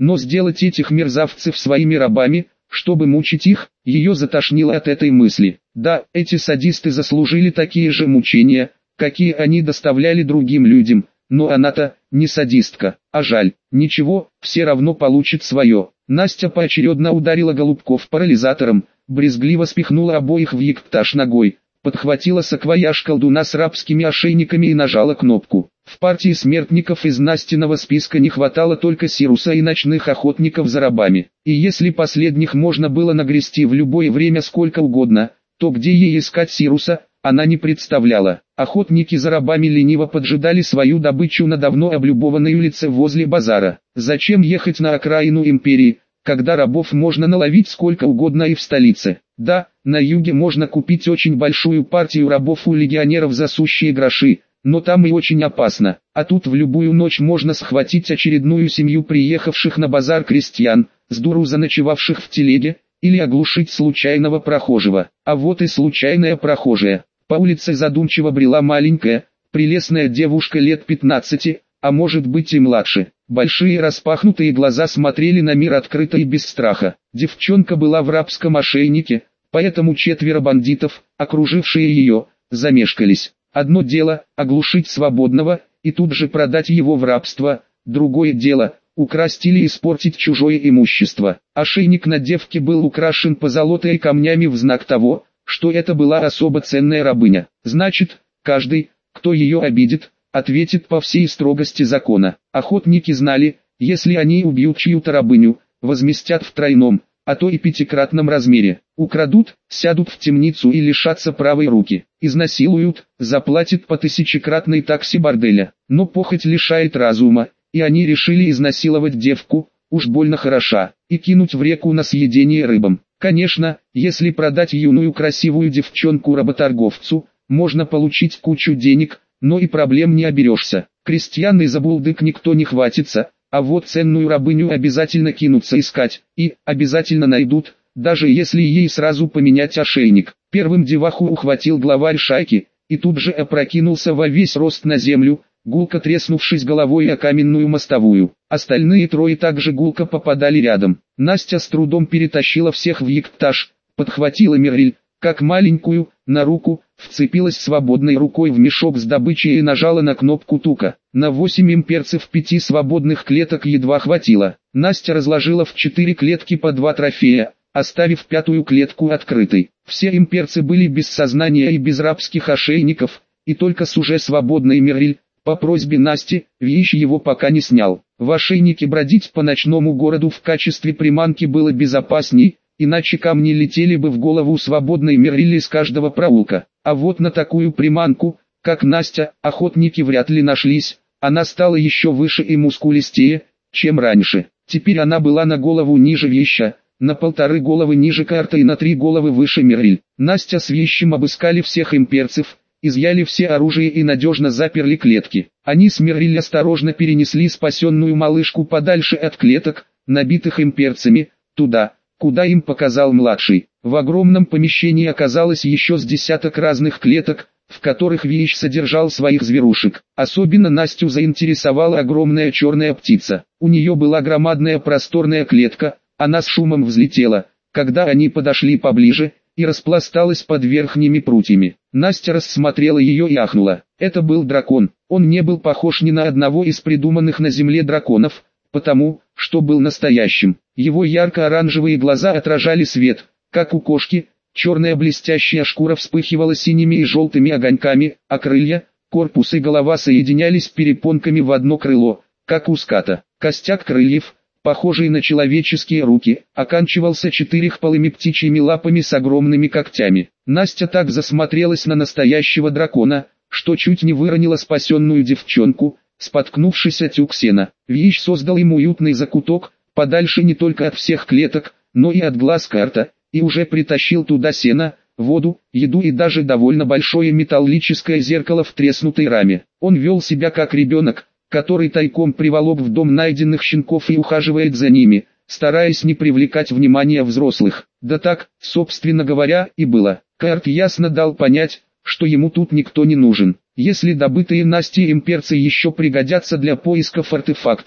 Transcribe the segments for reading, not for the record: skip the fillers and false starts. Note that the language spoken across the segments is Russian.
но сделать этих мерзавцев своими рабами, чтобы мучить их, ее затошнило от этой мысли. Да, эти садисты заслужили такие же мучения, какие они доставляли другим людям, но она-то не садистка, а жаль, ничего, все равно получит свое. Настя поочередно ударила голубков парализатором, брезгливо спихнула обоих в ектаж ногой, подхватила саквояж колдуна с рабскими ошейниками и нажала кнопку. В партии смертников из Настиного списка не хватало только Сируса и ночных охотников за рабами. И если последних можно было нагрести в любое время сколько угодно, то где ей искать Сируса, она не представляла. Охотники за рабами лениво поджидали свою добычу на давно облюбованной улице возле базара. Зачем ехать на окраину империи, когда рабов можно наловить сколько угодно и в столице? Да, на юге можно купить очень большую партию рабов у легионеров за сущие гроши, но там и очень опасно, а тут в любую ночь можно схватить очередную семью приехавших на базар крестьян, сдуру заночевавших в телеге, или оглушить случайного прохожего. А вот и случайная прохожая. По улице задумчиво брела маленькая, прелестная девушка лет 15, а может быть и младше. Большие распахнутые глаза смотрели на мир открыто и без страха. Девчонка была в рабском ошейнике, поэтому 4 бандитов, окружившие ее, замешкались. Одно дело – оглушить свободного, и тут же продать его в рабство, другое дело – украсть или испортить чужое имущество. Ошейник на девке был украшен позолотой и камнями в знак того, что это была особо ценная рабыня. Значит, каждый, кто ее обидит, ответит по всей строгости закона. Охотники знали, если они убьют чью-то рабыню, возместят в тройном, а то и 5-кратном размере. Украдут, сядут в темницу и лишатся правой руки. Изнасилуют, заплатят по 1000-кратной таксе борделя. Но похоть лишает разума, и они решили изнасиловать девку, уж больно хороша, и кинуть в реку на съедение рыбам. Конечно, если продать юную красивую девчонку работорговцу, можно получить кучу денег, но и проблем не оберешься. Крестьян и забулдык никто не хватится, а вот ценную рабыню обязательно кинутся искать, и обязательно найдут, даже если ей сразу поменять ошейник. Первым деваху ухватил главарь шайки, и тут же опрокинулся во весь рост на землю, гулко треснувшись головой о каменную мостовую. Остальные 3 также гулко попадали рядом. Настя с трудом перетащила всех в ектаж, подхватила Мерль, как маленькую, на руку, вцепилась свободной рукой в мешок с добычей и нажала на кнопку тука. На 8 имперцев 5 свободных клеток едва хватило. Настя разложила в 4 клетки по 2 трофея, оставив 5-ю клетку открытой. Все имперцы были без сознания и без рабских ошейников, и только с уже свободной Мерль, по просьбе Насти, Вещь его пока не снял. В ошейнике бродить по ночному городу в качестве приманки было безопасней, иначе камни летели бы в голову свободной Мерль из каждого проулка. А вот на такую приманку, как Настя, охотники вряд ли нашлись. Она стала еще выше и мускулистее, чем раньше. Теперь она была на голову ниже Веща, на 1,5 головы ниже Карта и на 3 головы выше Мерль. Настя с Вещем обыскали всех имперцев, изъяли все оружие и надежно заперли клетки. Они с Мерль осторожно перенесли спасенную малышку подальше от клеток, набитых имперцами, туда, куда им показал младший. В огромном помещении оказалось еще с десяток разных клеток, в которых Вещь содержал своих зверушек. Особенно Настю заинтересовала огромная черная птица. У нее была громадная просторная клетка, она с шумом взлетела, когда они подошли поближе, и распласталась под верхними прутьями. Настя рассмотрела ее и ахнула. Это был дракон. Он не был похож ни на одного из придуманных на земле драконов, потому, что был настоящим. Его ярко-оранжевые глаза отражали свет, как у кошки, черная блестящая шкура вспыхивала синими и желтыми огоньками, а крылья, корпус и голова соединялись перепонками в одно крыло, как у ската. Костяк крыльев, похожий на человеческие руки, оканчивался 4 птичьими лапами с огромными когтями. Настя так засмотрелась на настоящего дракона, что чуть не выронила спасенную девчонку, споткнувшись о тюк сена. Вещь создал ему уютный закуток, подальше не только от всех клеток, но и от глаз Карта, и уже притащил туда сено, воду, еду и даже довольно большое металлическое зеркало в треснутой раме. Он вел себя как ребенок, который тайком приволок в дом найденных щенков и ухаживает за ними, стараясь не привлекать внимания взрослых. Да так, собственно говоря, и было. Карт ясно дал понять, что ему тут никто не нужен. Если добытые Настей имперцы еще пригодятся для поисков артефактов,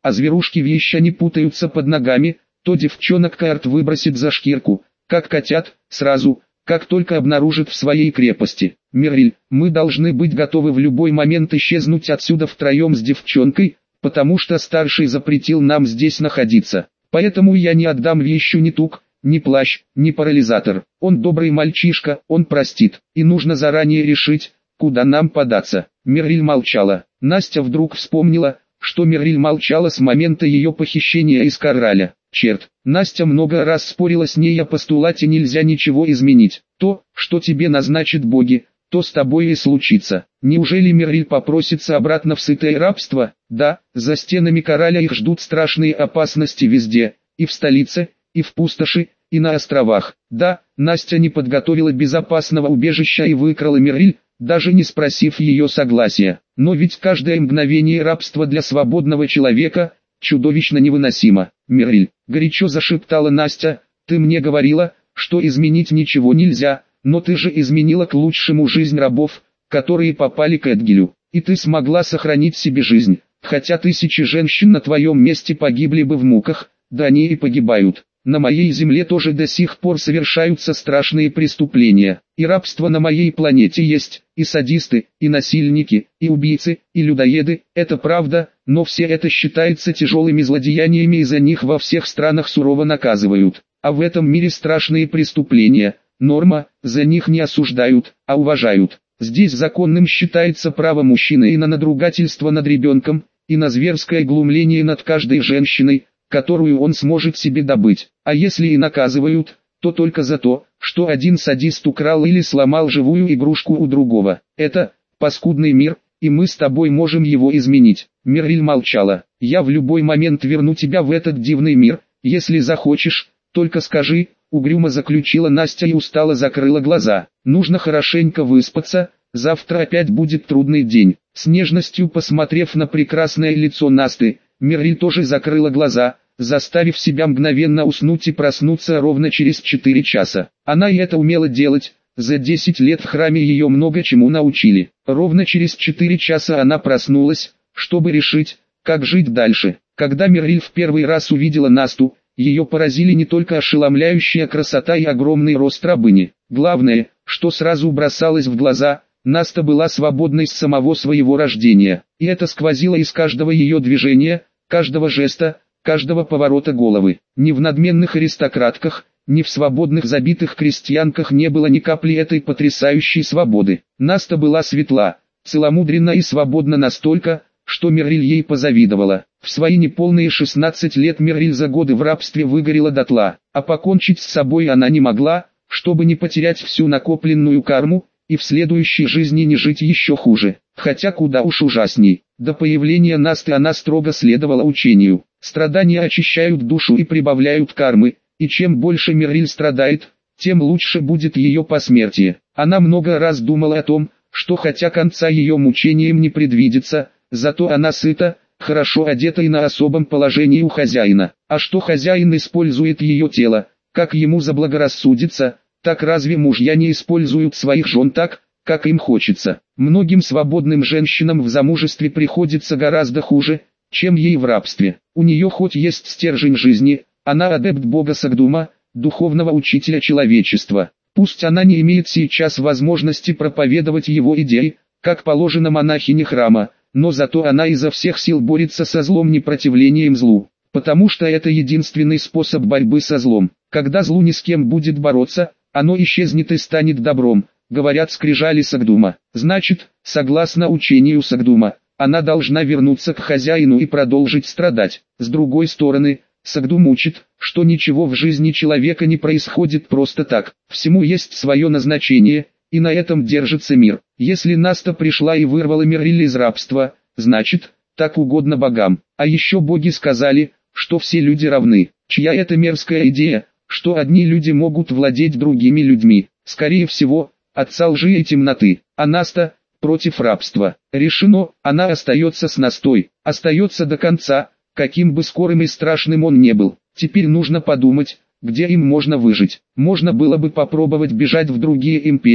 а зверушки вещи путаются под ногами, то девчонок Каэрт выбросит за шкирку, как котят, сразу, как только обнаружит в своей крепости. Мирриль, мы должны быть готовы в любой момент исчезнуть отсюда втроем с девчонкой, потому что старший запретил нам здесь находиться. Поэтому я не отдам вещу ни тук, ни плащ, ни парализатор. Он добрый мальчишка, он простит, и нужно заранее решить, куда нам податься. Мирриль молчала. Настя вдруг вспомнила, что Мирриль молчала с момента ее похищения из Корраля. Черт, Настя много раз спорила с ней о постулате «нельзя ничего изменить». То, что тебе назначат боги, то с тобой и случится. Неужели Мирриль попросится обратно в сытое рабство? Да, за стенами Корраля их ждут страшные опасности везде, и в столице, и в пустоши, и на островах. Да, Настя не подготовила безопасного убежища и выкрала Мирриль, даже не спросив ее согласия. Но ведь каждое мгновение рабства для свободного человека чудовищно невыносимо. Мирриль, горячо зашептала Настя, ты мне говорила, что изменить ничего нельзя, но ты же изменила к лучшему жизнь рабов, которые попали к Эдгилю, и ты смогла сохранить себе жизнь, хотя тысячи женщин на твоем месте погибли бы в муках, да они и погибают. На моей земле тоже до сих пор совершаются страшные преступления, и рабство на моей планете есть, и садисты, и насильники, и убийцы, и людоеды, это правда, но все это считается тяжелыми злодеяниями и за них во всех странах сурово наказывают. А в этом мире страшные преступления, норма, за них не осуждают, а уважают. Здесь законным считается право мужчины и на надругательство над ребенком, и на зверское глумление над каждой женщиной, которую он сможет себе добыть. А если и наказывают, то только за то, что один садист украл или сломал живую игрушку у другого. Это паскудный мир, и мы с тобой можем его изменить. Мирриль молчала. Я в любой момент верну тебя в этот дивный мир, если захочешь, только скажи, угрюмо заключила Настя и устало закрыла глаза. Нужно хорошенько выспаться, завтра опять будет трудный день. С нежностью посмотрев на прекрасное лицо Насты, Мирриль тоже закрыла глаза, заставив себя мгновенно уснуть и проснуться ровно через 4 часа. Она и это умела делать, за 10 лет в храме ее много чему научили. Ровно через 4 часа она проснулась, чтобы решить, как жить дальше. Когда Мирриль в первый раз увидела Насту, ее поразили не только ошеломляющая красота и огромный рост рабыни. Главное, что сразу бросалось в глаза, Наста была свободной с самого своего рождения, и это сквозило из каждого ее движения, каждого жеста, каждого поворота головы. Ни в надменных аристократках, ни в свободных забитых крестьянках не было ни капли этой потрясающей свободы. Наста была светла, целомудренна и свободна настолько, что Мирриль ей позавидовала. В свои неполные 16 лет Мирриль за годы в рабстве выгорела дотла, а покончить с собой она не могла, чтобы не потерять всю накопленную карму, и в следующей жизни не жить еще хуже, хотя куда уж ужасней. До появления Насты она строго следовала учению. Страдания очищают душу и прибавляют кармы, и чем больше Мирриль страдает, тем лучше будет ее посмертие. Она много раз думала о том, что хотя конца ее мучениям не предвидится, зато она сыта, хорошо одета и на особом положении у хозяина. А что хозяин использует ее тело, как ему заблагорассудится, так разве мужья не используют своих жен так, как им хочется? Многим свободным женщинам в замужестве приходится гораздо хуже, чем ей в рабстве. У нее хоть есть стержень жизни, она адепт бога Сагдума, духовного учителя человечества. Пусть она не имеет сейчас возможности проповедовать его идеи, как положено монахине храма, но зато она изо всех сил борется со злом непротивлением злу, потому что это единственный способ борьбы со злом. Когда злу ни с кем будет бороться, оно исчезнет и станет добром, говорят скрижали Сагдума. Значит, согласно учению Сагдума, она должна вернуться к хозяину и продолжить страдать. С другой стороны, Сагдум учит, что ничего в жизни человека не происходит просто так, всему есть свое назначение, и на этом держится мир. Если Наста пришла и вырвала Мирриль из рабства, значит, так угодно богам. А еще боги сказали, что все люди равны. Чья это мерзкая идея, что одни люди могут владеть другими людьми? Скорее всего, отца лжи и темноты. А Наста против рабства. Решено, она остается с Настой, остается до конца, каким бы скорым и страшным он не был. Теперь нужно подумать, где им можно выжить. Можно было бы попробовать бежать в другие империи,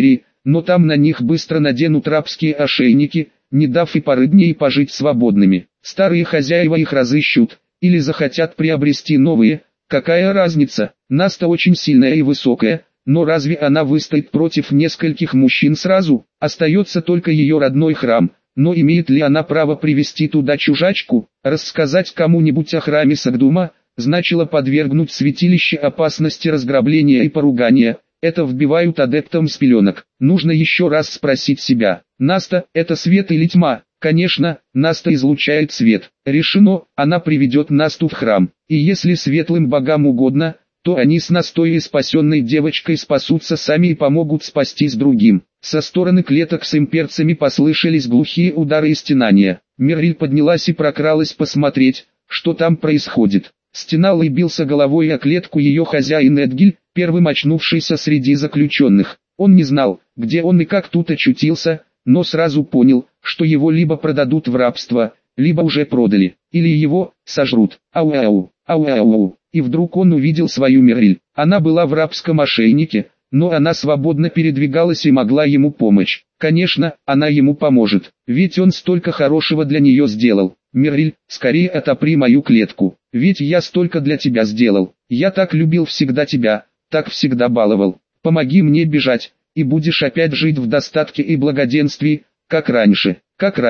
но там на них быстро наденут рабские ошейники, не дав и поры дней пожить свободными. Старые хозяева их разыщут, или захотят приобрести новые, какая разница? Наста очень сильная и высокая, но разве она выстоит против нескольких мужчин сразу? Остается только ее родной храм, но имеет ли она право привести туда чужачку? Рассказать кому-нибудь о храме Сагдума значило подвергнуть святилище опасности разграбления и поругания. Это вбивают адептам с пеленок. Нужно еще раз спросить себя: Наста – это свет или тьма? Конечно, Наста излучает свет. Решено, она приведет Насту в храм. И если светлым богам угодно, то они с Настой и спасенной девочкой спасутся сами и помогут спастись другим. Со стороны клеток с имперцами послышались глухие удары и стенания. Мирриль поднялась и прокралась посмотреть, что там происходит. Стенал и бился головой о клетку ее хозяин Эдгиль, первым очнувшийся среди заключенных. Он не знал, где он и как тут очутился, но сразу понял, что его либо продадут в рабство, либо уже продали, или его сожрут. Ау-ау, ау-ау. И вдруг он увидел свою Мирриль. Она была в рабском ошейнике, но она свободно передвигалась и могла ему помочь. Конечно, она ему поможет, ведь он столько хорошего для нее сделал. Мирриль, скорее отопри мою клетку, ведь я столько для тебя сделал. Я так любил всегда тебя, так всегда баловал. Помоги мне бежать, и будешь опять жить в достатке и благоденствии, как раньше,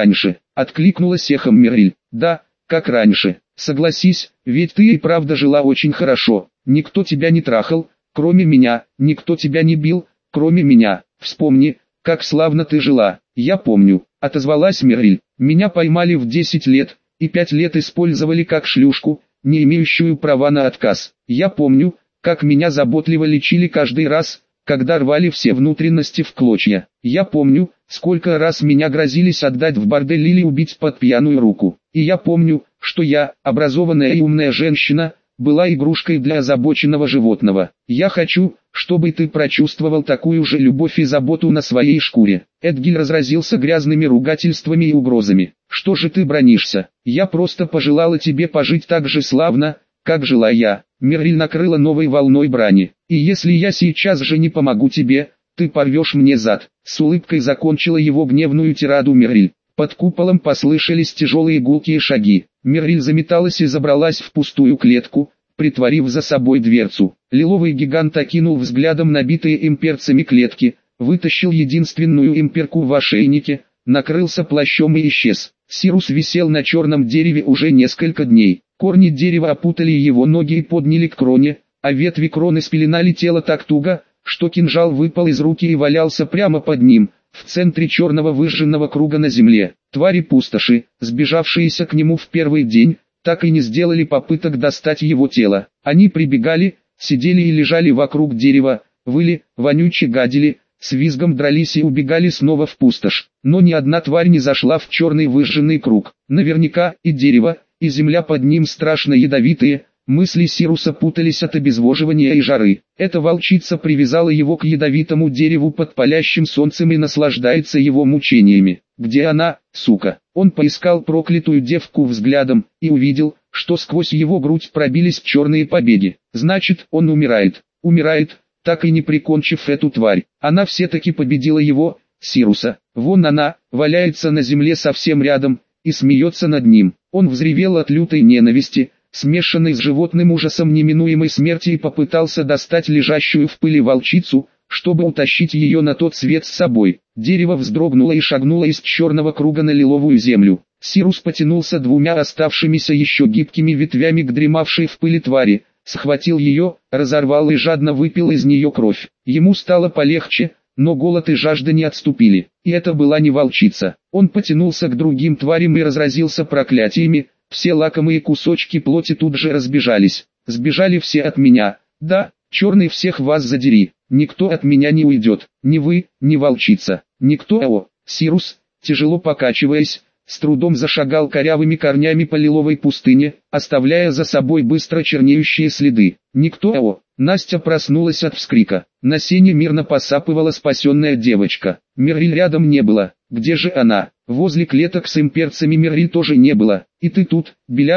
откликнулась эхом Мирриль. Да, как раньше, согласись, ведь ты и правда жила очень хорошо. Никто тебя не трахал, кроме меня, никто тебя не бил, кроме меня. Вспомни, как славно ты жила. Я помню, отозвалась Мирриль. Меня поймали в 10 лет, и 5 лет использовали как шлюшку, не имеющую права на отказ. Я помню, как меня заботливо лечили каждый раз, когда рвали все внутренности в клочья. Я помню, сколько раз меня грозились отдать в бордель или убить под пьяную руку. И я помню, что я, образованная и умная женщина, была игрушкой для озабоченного животного. Я хочу, чтобы ты прочувствовал такую же любовь и заботу на своей шкуре. Эдгиль разразился грязными ругательствами и угрозами. Что же ты бранишься? Я просто пожелала тебе пожить так же славно, как жила я. Мирриль накрыла новой волной брани. И если я сейчас же не помогу тебе, ты порвешь мне зад. С улыбкой закончила его гневную тираду Мирриль. Под куполом послышались тяжелые гулкие шаги. Мирриль заметалась и забралась в пустую клетку, притворив за собой дверцу. Лиловый гигант окинул взглядом набитые имперцами клетки, вытащил единственную имперку в ошейнике, накрылся плащом и исчез. Сирус висел на черном дереве уже несколько дней. Корни дерева опутали его ноги и подняли к кроне, а ветви кроны спеленали тело так туго, что кинжал выпал из руки и валялся прямо под ним, в центре черного выжженного круга на земле. Твари-пустоши, сбежавшиеся к нему в первый день, так и не сделали попыток достать его тело. Они прибегали, сидели и лежали вокруг дерева, выли, вонюче гадили, с визгом дрались и убегали снова в пустошь. Но ни одна тварь не зашла в черный выжженный круг. Наверняка и дерево, и земля под ним страшно ядовитые. Мысли Сируса путались от обезвоживания и жары. Эта волчица привязала его к ядовитому дереву под палящим солнцем и наслаждается его мучениями. Где она, сука? Он поискал проклятую девку взглядом и увидел, что сквозь его грудь пробились черные побеги. Значит, он умирает. Умирает, так и не прикончив эту тварь. Она все-таки победила его, Сируса. Вон она, валяется на земле совсем рядом, и смеется над ним. Он взревел от лютой ненависти, смешанный с животным ужасом неминуемой смерти, и попытался достать лежащую в пыли волчицу, чтобы утащить ее на тот свет с собой. Дерево вздрогнуло и шагнуло из черного круга на лиловую землю. Сирус потянулся двумя оставшимися еще гибкими ветвями к дремавшей в пыли твари, схватил ее, разорвал и жадно выпил из нее кровь. Ему стало полегче, но голод и жажда не отступили. И это была не волчица. Он потянулся к другим тварям и разразился проклятиями. Все лакомые кусочки плоти тут же разбежались. Сбежали все от меня. Да, черный, всех вас задери. Никто от меня не уйдет. Ни вы, ни волчица. Никто. Сирус, тяжело покачиваясь, с трудом зашагал корявыми корнями по лиловой пустыне, оставляя за собой быстро чернеющие следы. Никто. Настя проснулась от вскрика. На сене мирно посапывала спасенная девочка. Мирриль рядом не было. Где же она? Возле клеток с имперцами Мирриль тоже не было. И ты тут, белянка?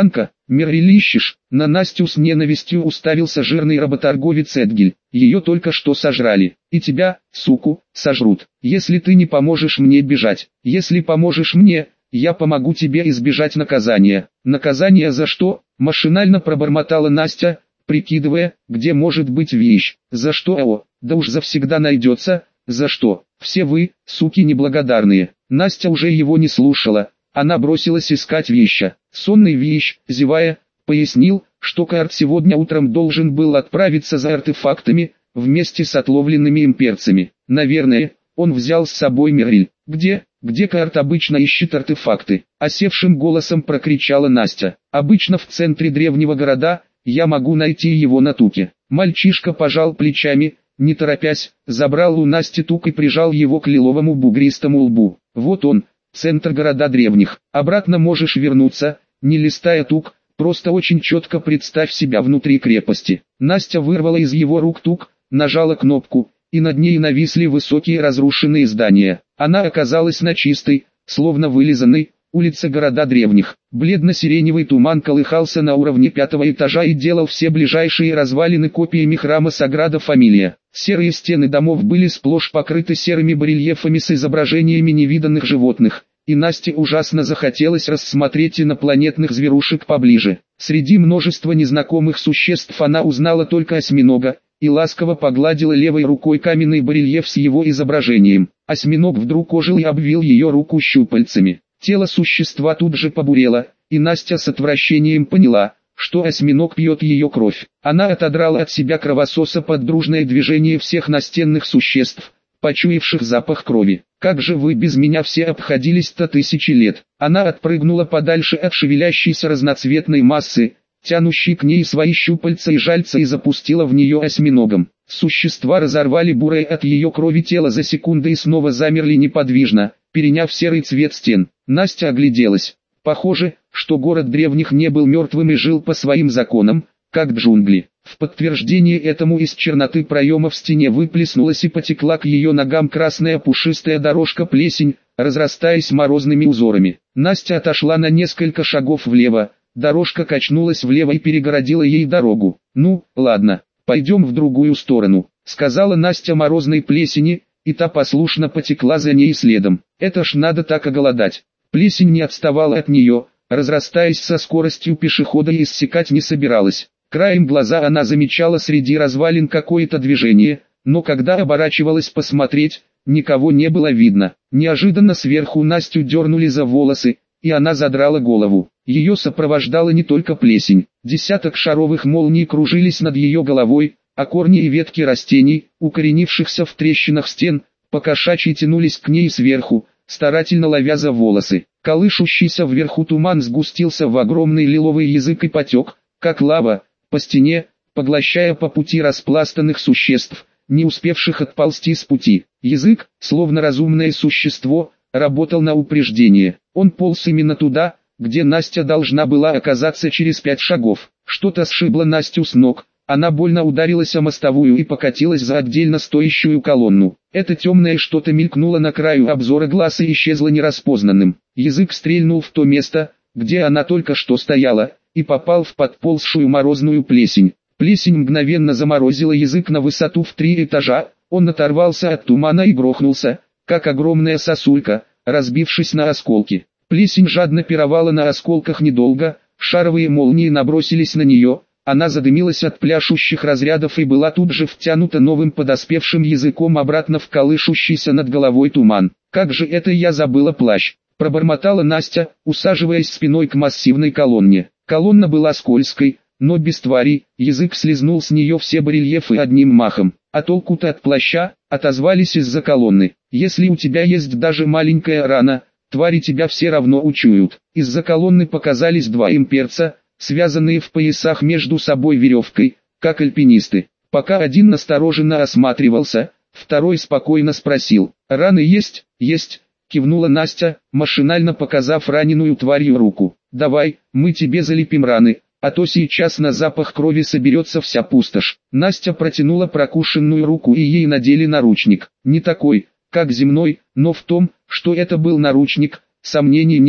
Мерриль ищешь? На Настю с ненавистью уставился жирный работорговец Эдгель. Ее только что сожрали. И тебя, суку, сожрут. Если ты не поможешь мне бежать. Если поможешь мне, я помогу тебе избежать наказания. Наказание за что? Машинально пробормотала Настя, прикидывая, где может быть вещь. За что? Да уж завсегда найдется. За что? Все вы, суки неблагодарные. Настя уже его не слушала. Она бросилась искать веща. Сонный вещь, зевая, пояснил, что Карт сегодня утром должен был отправиться за артефактами, вместе с отловленными имперцами. Наверное, он взял с собой Мерриль. Где Карт обычно ищет артефакты? Осевшим голосом прокричала Настя. Обычно в центре древнего города, я могу найти его на туке. Мальчишка пожал плечами, не торопясь, забрал у Насти тук и прижал его к лиловому бугристому лбу. Вот он, центр города древних. Обратно можешь вернуться, не листая тук, просто очень четко представь себя внутри крепости. Настя вырвала из его рук тук, нажала кнопку, и над ней нависли высокие разрушенные здания. Она оказалась на чистой, словно вылизанной, улице города древних. Бледно-сиреневый туман колыхался на уровне 5-го этажа и делал все ближайшие развалины копиями храма Саграда Фамилия. Серые стены домов были сплошь покрыты серыми барельефами с изображениями невиданных животных, и Насте ужасно захотелось рассмотреть инопланетных зверушек поближе. Среди множества незнакомых существ она узнала только осьминога, и ласково погладила левой рукой каменный барельеф с его изображением. Осьминог вдруг ожил и обвил ее руку щупальцами. Тело существа тут же побурело, и Настя с отвращением поняла, что осьминог пьет ее кровь. Она отодрала от себя кровососа под дружное движение всех настенных существ, почуявших запах крови. «Как же вы без меня все обходились-то тысячи лет?» Она отпрыгнула подальше от шевелящейся разноцветной массы, тянущей к ней свои щупальца и жальца, и запустила в нее осьминогом. Существа разорвали бурое от ее крови тело за секунды и снова замерли неподвижно, переняв серый цвет стен. Настя огляделась. Похоже, что город древних не был мертвым и жил по своим законам, как джунгли. В подтверждение этому из черноты проема в стене выплеснулась и потекла к ее ногам красная пушистая дорожка плесень, разрастаясь морозными узорами. Настя отошла на несколько шагов влево, дорожка качнулась влево и перегородила ей дорогу. «Ну, ладно, пойдем в другую сторону», — сказала Настя морозной плесени, и та послушно потекла за ней следом. «Это ж надо так оголодать». Плесень не отставала от нее, разрастаясь со скоростью пешехода, и иссякать не собиралась. Краем глаза она замечала среди развалин какое-то движение, но когда оборачивалась посмотреть, никого не было видно. Неожиданно сверху Настю дернули за волосы, и она задрала голову. Ее сопровождала не только плесень. Десяток шаровых молний кружились над ее головой, а корни и ветки растений, укоренившихся в трещинах стен, по-кошачьи тянулись к ней сверху, старательно ловя за волосы. Колышущийся вверху туман сгустился в огромный лиловый язык и потек, как лава, по стене, поглощая по пути распластанных существ, не успевших отползти с пути. Язык, словно разумное существо, работал на упреждение. Он полз именно туда, где Настя должна была оказаться через 5 шагов. Что-то сшибло Настю с ног. Она больно ударилась о мостовую и покатилась за отдельно стоящую колонну. Это темное что-то мелькнуло на краю обзора глаз и исчезло нераспознанным. Язык стрельнул в то место, где она только что стояла, и попал в подползшую морозную плесень. Плесень мгновенно заморозила язык на высоту в 3 этажа, он оторвался от тумана и грохнулся, как огромная сосулька, разбившись на осколки. Плесень жадно пировала на осколках недолго, шаровые молнии набросились на нее, она задымилась от пляшущих разрядов и была тут же втянута новым подоспевшим языком обратно в колышущийся над головой туман. «Как же это я забыла плащ!» – пробормотала Настя, усаживаясь спиной к массивной колонне. Колонна была скользкой, но без тварей, язык слезнул с нее все барельефы одним махом. «А толку-то от плаща?» – отозвались из-за колонны. «Если у тебя есть даже маленькая рана, твари тебя все равно учуют». Из-за колонны показались 2 имперца, связанные в поясах между собой веревкой, как альпинисты. Пока один настороженно осматривался, второй спокойно спросил: «Раны есть?» «Есть», кивнула Настя, машинально показав раненую тварью руку. «Давай, мы тебе залепим раны, а то сейчас на запах крови соберется вся пустошь». Настя протянула прокушенную руку, и ей надели наручник. Не такой, как земной, но в том, что это был наручник, сомнений не было.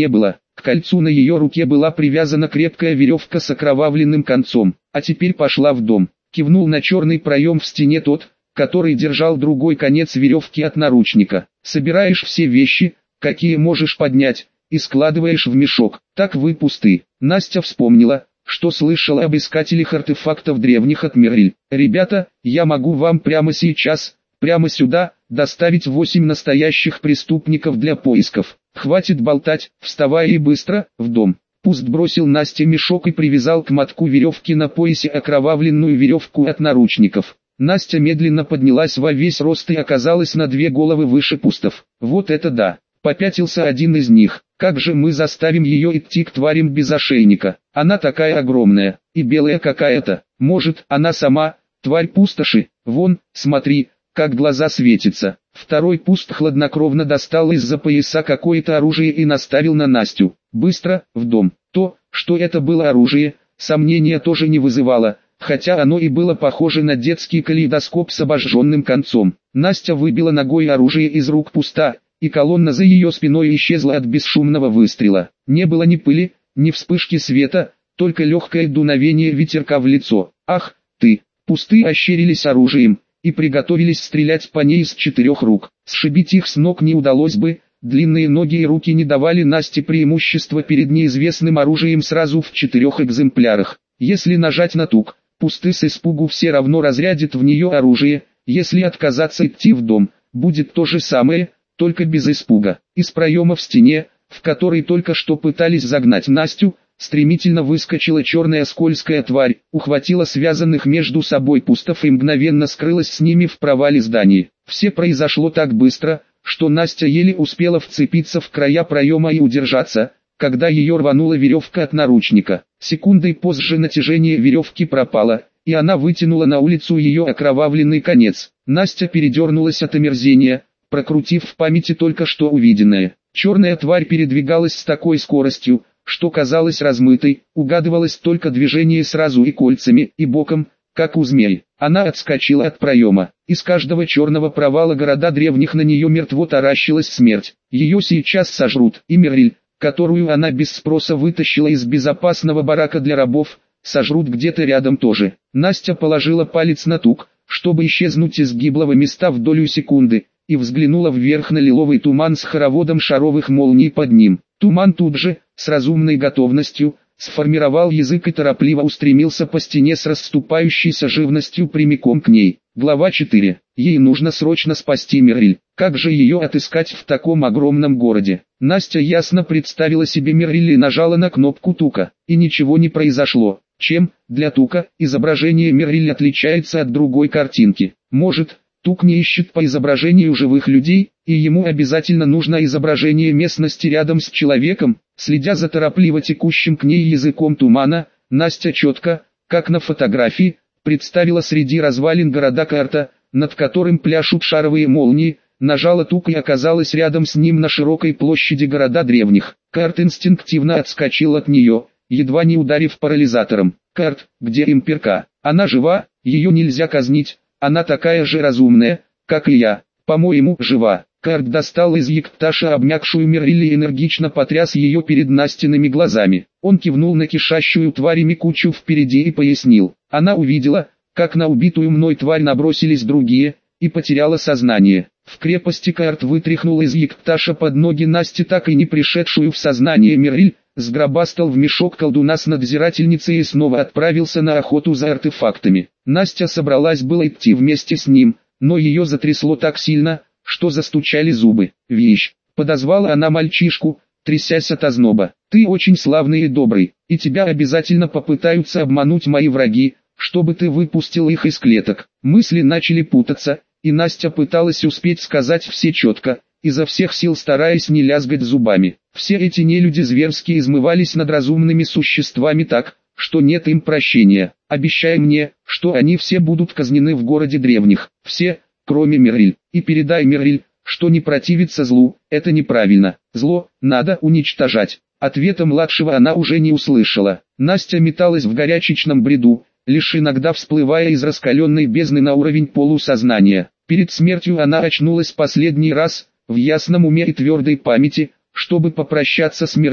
К кольцу на ее руке была привязана крепкая веревка с окровавленным концом. «А теперь пошла в дом», — кивнул на черный проем в стене тот, который держал другой конец веревки от наручника. «Собираешь все вещи, какие можешь поднять, и складываешь в мешок. Так вы пусты». Настя вспомнила, что слышала об искателях артефактов древних от Мирриль. «Ребята, я могу вам прямо сейчас, прямо сюда, доставить 8 настоящих преступников для поисков. Хватит болтать, вставай и быстро, в дом». Пуст бросил Насте мешок и привязал к мотку веревки на поясе окровавленную веревку от наручников. Настя медленно поднялась во весь рост и оказалась на 2 головы выше Пустов. «Вот это да!» — попятился один из них. «Как же мы заставим ее идти к тварям без ошейника? Она такая огромная, и белая какая-то. Может, она сама, тварь пустоши? Вон, смотри, как глаза светятся». Второй Пуст хладнокровно достал из-за пояса какое-то оружие и наставил на Настю. «Быстро, в дом». То, что это было оружие, сомнения тоже не вызывало, хотя оно и было похоже на детский калейдоскоп с обожженным концом. Настя выбила ногой оружие из рук Пуста, и колонна за ее спиной исчезла от бесшумного выстрела. Не было ни пыли, ни вспышки света, только легкое дуновение ветерка в лицо. «Ах, ты!» Пусты ощерились оружием и приготовились стрелять по ней с 4 рук. Сшибить их с ног не удалось бы, длинные ноги и руки не давали Насте преимущества перед неизвестным оружием сразу в 4 экземплярах. Если нажать на тук, Пусты с испугу все равно разрядит в нее оружие, если отказаться идти в дом, будет то же самое, только без испуга. Из проема в стене, в который только что пытались загнать Настю, стремительно выскочила черная скользкая тварь, ухватила связанных между собой Пустов и мгновенно скрылась с ними в провале здания. Все произошло так быстро, что Настя еле успела вцепиться в края проема и удержаться, когда ее рванула веревка от наручника. Секундой позже натяжение веревки пропало, и она вытянула на улицу ее окровавленный конец. Настя передернулась от омерзения, прокрутив в памяти только что увиденное. Черная тварь передвигалась с такой скоростью, что казалась размытой, угадывалось только движение сразу и кольцами, и боком, как у змей. Она отскочила от проема. Из каждого черного провала города древних на нее мертво таращилась смерть. Ее сейчас сожрут, и Мирриль, которую она без спроса вытащила из безопасного барака для рабов, сожрут где-то рядом тоже. Настя положила палец на тук, чтобы исчезнуть из гиблого места в долю секунды, и взглянула вверх на лиловый туман с хороводом шаровых молний под ним. Туман тут же, с разумной готовностью, сформировал язык и торопливо устремился по стене с расступающейся живностью прямиком к ней. Глава 4. Ей нужно срочно спасти Мирриль. Как же ее отыскать в таком огромном городе? Настя ясно представила себе Мирриль и нажала на кнопку тука. И ничего не произошло. Чем, для тука, изображение Мирриль отличается от другой картинки? Может, тук не ищет по изображению живых людей, и ему обязательно нужно изображение местности рядом с человеком? Следя за торопливо текущим к ней языком тумана, Настя четко, как на фотографии, представила среди развалин города карта, над которым пляшут шаровые молнии, нажала тук и оказалась рядом с ним на широкой площади города древних. Карт инстинктивно отскочил от нее, едва не ударив парализатором. «Карт, где имперка? Она жива, ее нельзя казнить, она такая же разумная, как и я, по-моему, жива». Карт достал из якташа обмякшую Мирриль и энергично потряс ее перед Настиными глазами. Он кивнул на кишащую тварями кучу впереди и пояснил. Она увидела, как на убитую мной тварь набросились другие, и потеряла сознание. В крепости Карт вытряхнул из якташа под ноги Насти так и не пришедшую в сознание Мирриль, сгробастал в мешок колдуна с надзирательницей и снова отправился на охоту за артефактами. Настя собралась было идти вместе с ним, но ее затрясло так сильно, что застучали зубы. «Вещь!» — подозвала она мальчишку, трясясь от озноба. «Ты очень славный и добрый, и тебя обязательно попытаются обмануть мои враги, чтобы ты выпустил их из клеток». Мысли начали путаться, и Настя пыталась успеть сказать все четко, изо всех сил стараясь не лязгать зубами. Все эти нелюди зверски измывались над разумными существами так, что нет им прощения. «Обещай мне, что они все будут казнены в городе древних, все, кроме Мирриль, и передай Мирриль, что не противиться злу, это неправильно, зло надо уничтожать». Ответа младшего она уже не услышала. Настя металась в горячечном бреду, лишь иногда всплывая из раскаленной бездны на уровень полусознания. Перед смертью она очнулась последний раз, в ясном уме и твердой памяти, чтобы попрощаться с Мирриль,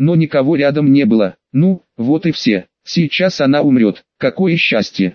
но никого рядом не было. Ну, вот и все. Сейчас она умрет. Какое счастье,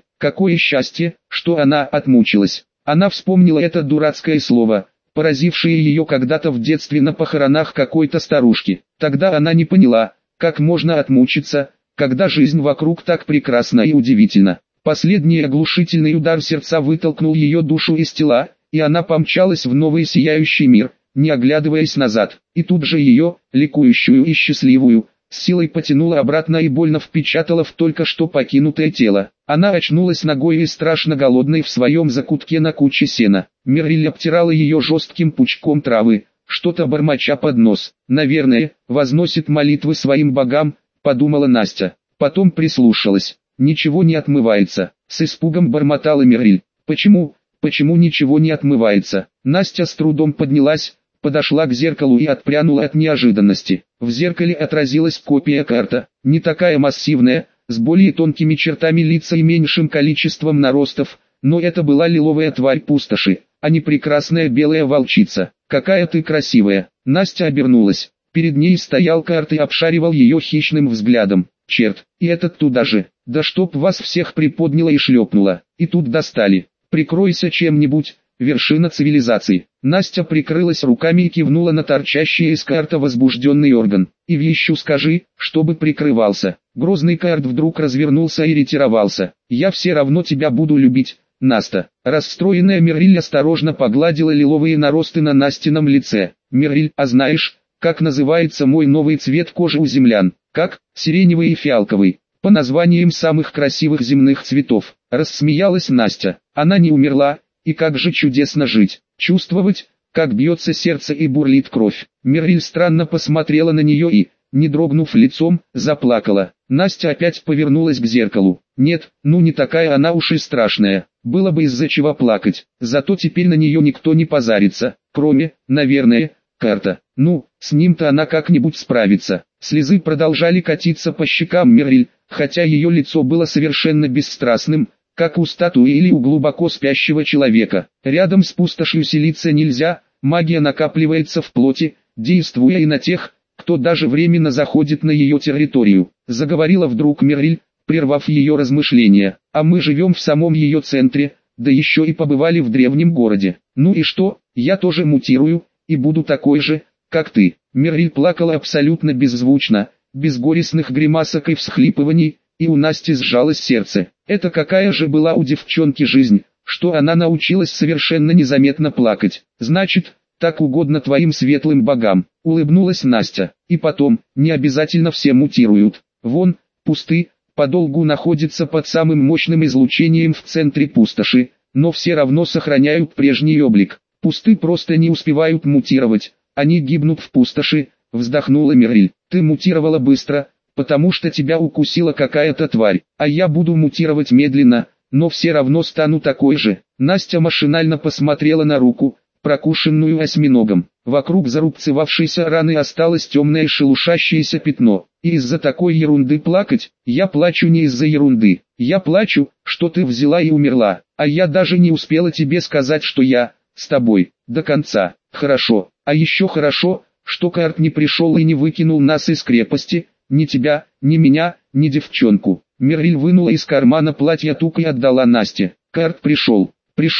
что она отмучилась. Она вспомнила это дурацкое слово, поразившее ее когда-то в детстве на похоронах какой-то старушки. Тогда она не поняла, как можно отмучиться, когда жизнь вокруг так прекрасна и удивительна. Последний оглушительный удар сердца вытолкнул ее душу из тела, и она помчалась в новый сияющий мир, не оглядываясь назад. И тут же ее, ликующую и счастливую, с силой потянула обратно и больно впечатала в только что покинутое тело. Она очнулась нагой и страшно голодной в своем закутке на куче сена. Мерриль обтирала ее жестким пучком травы, что-то бормоча под нос. «Наверное, возносит молитвы своим богам», — подумала Настя. Потом прислушалась. «Ничего не отмывается», — с испугом бормотала Мерриль. «Почему ничего не отмывается?» Настя с трудом поднялась, подошла к зеркалу и отпрянула от неожиданности. В зеркале отразилась копия карта, не такая массивная, с более тонкими чертами лица и меньшим количеством наростов, но это была лиловая тварь пустоши, а не прекрасная белая волчица. «Какая ты красивая!» Настя обернулась. Перед ней стоял Карт и обшаривал ее хищным взглядом. «Черт, и этот туда же! Да чтоб вас всех приподняло и шлепнуло! И тут достали! Прикройся чем-нибудь!» Вершина цивилизации. Настя прикрылась руками и кивнула на торчащий из Карта возбужденный орган. «И вещу скажи, чтобы прикрывался». Грозный Карт вдруг развернулся и ретировался. «Я все равно тебя буду любить, Наста». Расстроенная Мерриль осторожно погладила лиловые наросты на Настином лице. «Мерриль, а знаешь, как называется мой новый цвет кожи у землян?» «Как? Сиреневый и фиалковый. По названиям самых красивых земных цветов». Рассмеялась Настя. Она не умерла. И как же чудесно жить, чувствовать, как бьется сердце и бурлит кровь. Мерриль странно посмотрела на нее и, не дрогнув лицом, заплакала. Настя опять повернулась к зеркалу. Нет, ну не такая она уж и страшная, было бы из-за чего плакать. Зато теперь на нее никто не позарится, кроме, наверное, Карта. Ну, с ним-то она как-нибудь справится. Слезы продолжали катиться по щекам Мерриль, хотя ее лицо было совершенно бесстрастным, как у статуи или у глубоко спящего человека. Рядом с пустошью селиться нельзя, магия накапливается в плоти, действуя и на тех, кто даже временно заходит на ее территорию. Заговорила вдруг Мерриль, прервав ее размышления. А мы живем в самом ее центре, да еще и побывали в древнем городе. Ну и что, я тоже мутирую, и буду такой же, как ты. Мерриль плакала абсолютно беззвучно, без горестных гримасок и всхлипываний, и у Насти сжалось сердце. Это какая же была у девчонки жизнь, что она научилась совершенно незаметно плакать. Значит, так угодно твоим светлым богам, улыбнулась Настя. И потом, не обязательно все мутируют. Вон, пусты, подолгу находятся под самым мощным излучением в центре пустоши, но все равно сохраняют прежний облик. Пусты просто не успевают мутировать, они гибнут в пустоши, вздохнула Мерриль. Ты мутировала быстро, потому что тебя укусила какая-то тварь, а я буду мутировать медленно, но все равно стану такой же. Настя машинально посмотрела на руку, прокушенную осьминогом. Вокруг зарубцевавшейся раны осталось темное шелушащееся пятно. И из-за такой ерунды плакать? Я плачу не из-за ерунды. Я плачу, что ты взяла и умерла, а я даже не успела тебе сказать, что я с тобой до конца. Хорошо, а еще хорошо, что Карт не пришел и не выкинул нас из крепости. Ни тебя, ни меня, ни девчонку. Мерриль вынула из кармана платья тук и отдала Насте. Карт пришел,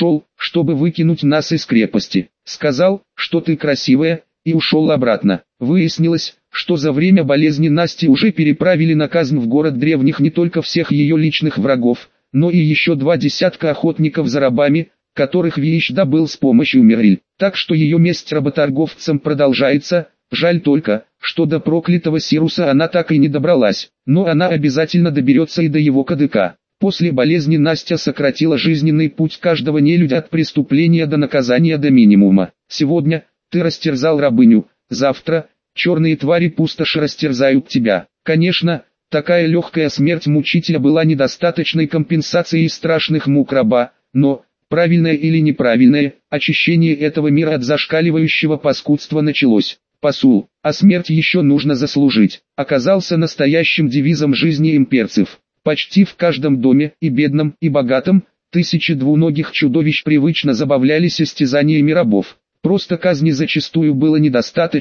чтобы выкинуть нас из крепости. Сказал, что ты красивая, и ушел обратно. Выяснилось, что за время болезни Насти уже переправили на казнь в город древних не только всех ее личных врагов, но и еще 2 десятка охотников за рабами, которых Виищ добыл с помощью Мерриль. Так что ее месть работорговцам продолжается. Жаль только, что до проклятого Сируса она так и не добралась, но она обязательно доберется и до его кадыка. После болезни Настя сократила жизненный путь каждого нелюдя от преступления до наказания до минимума. Сегодня ты растерзал рабыню, завтра черные твари пустоши растерзают тебя. Конечно, такая легкая смерть мучителя была недостаточной компенсацией страшных мук раба, но, правильное или неправильное, очищение этого мира от зашкаливающего паскудства началось. Посул, а смерть еще нужно заслужить, оказался настоящим девизом жизни имперцев. Почти в каждом доме, и бедном, и богатом, тысячи двуногих чудовищ привычно забавлялись истязаниями рабов. Просто казни зачастую было недостаточно,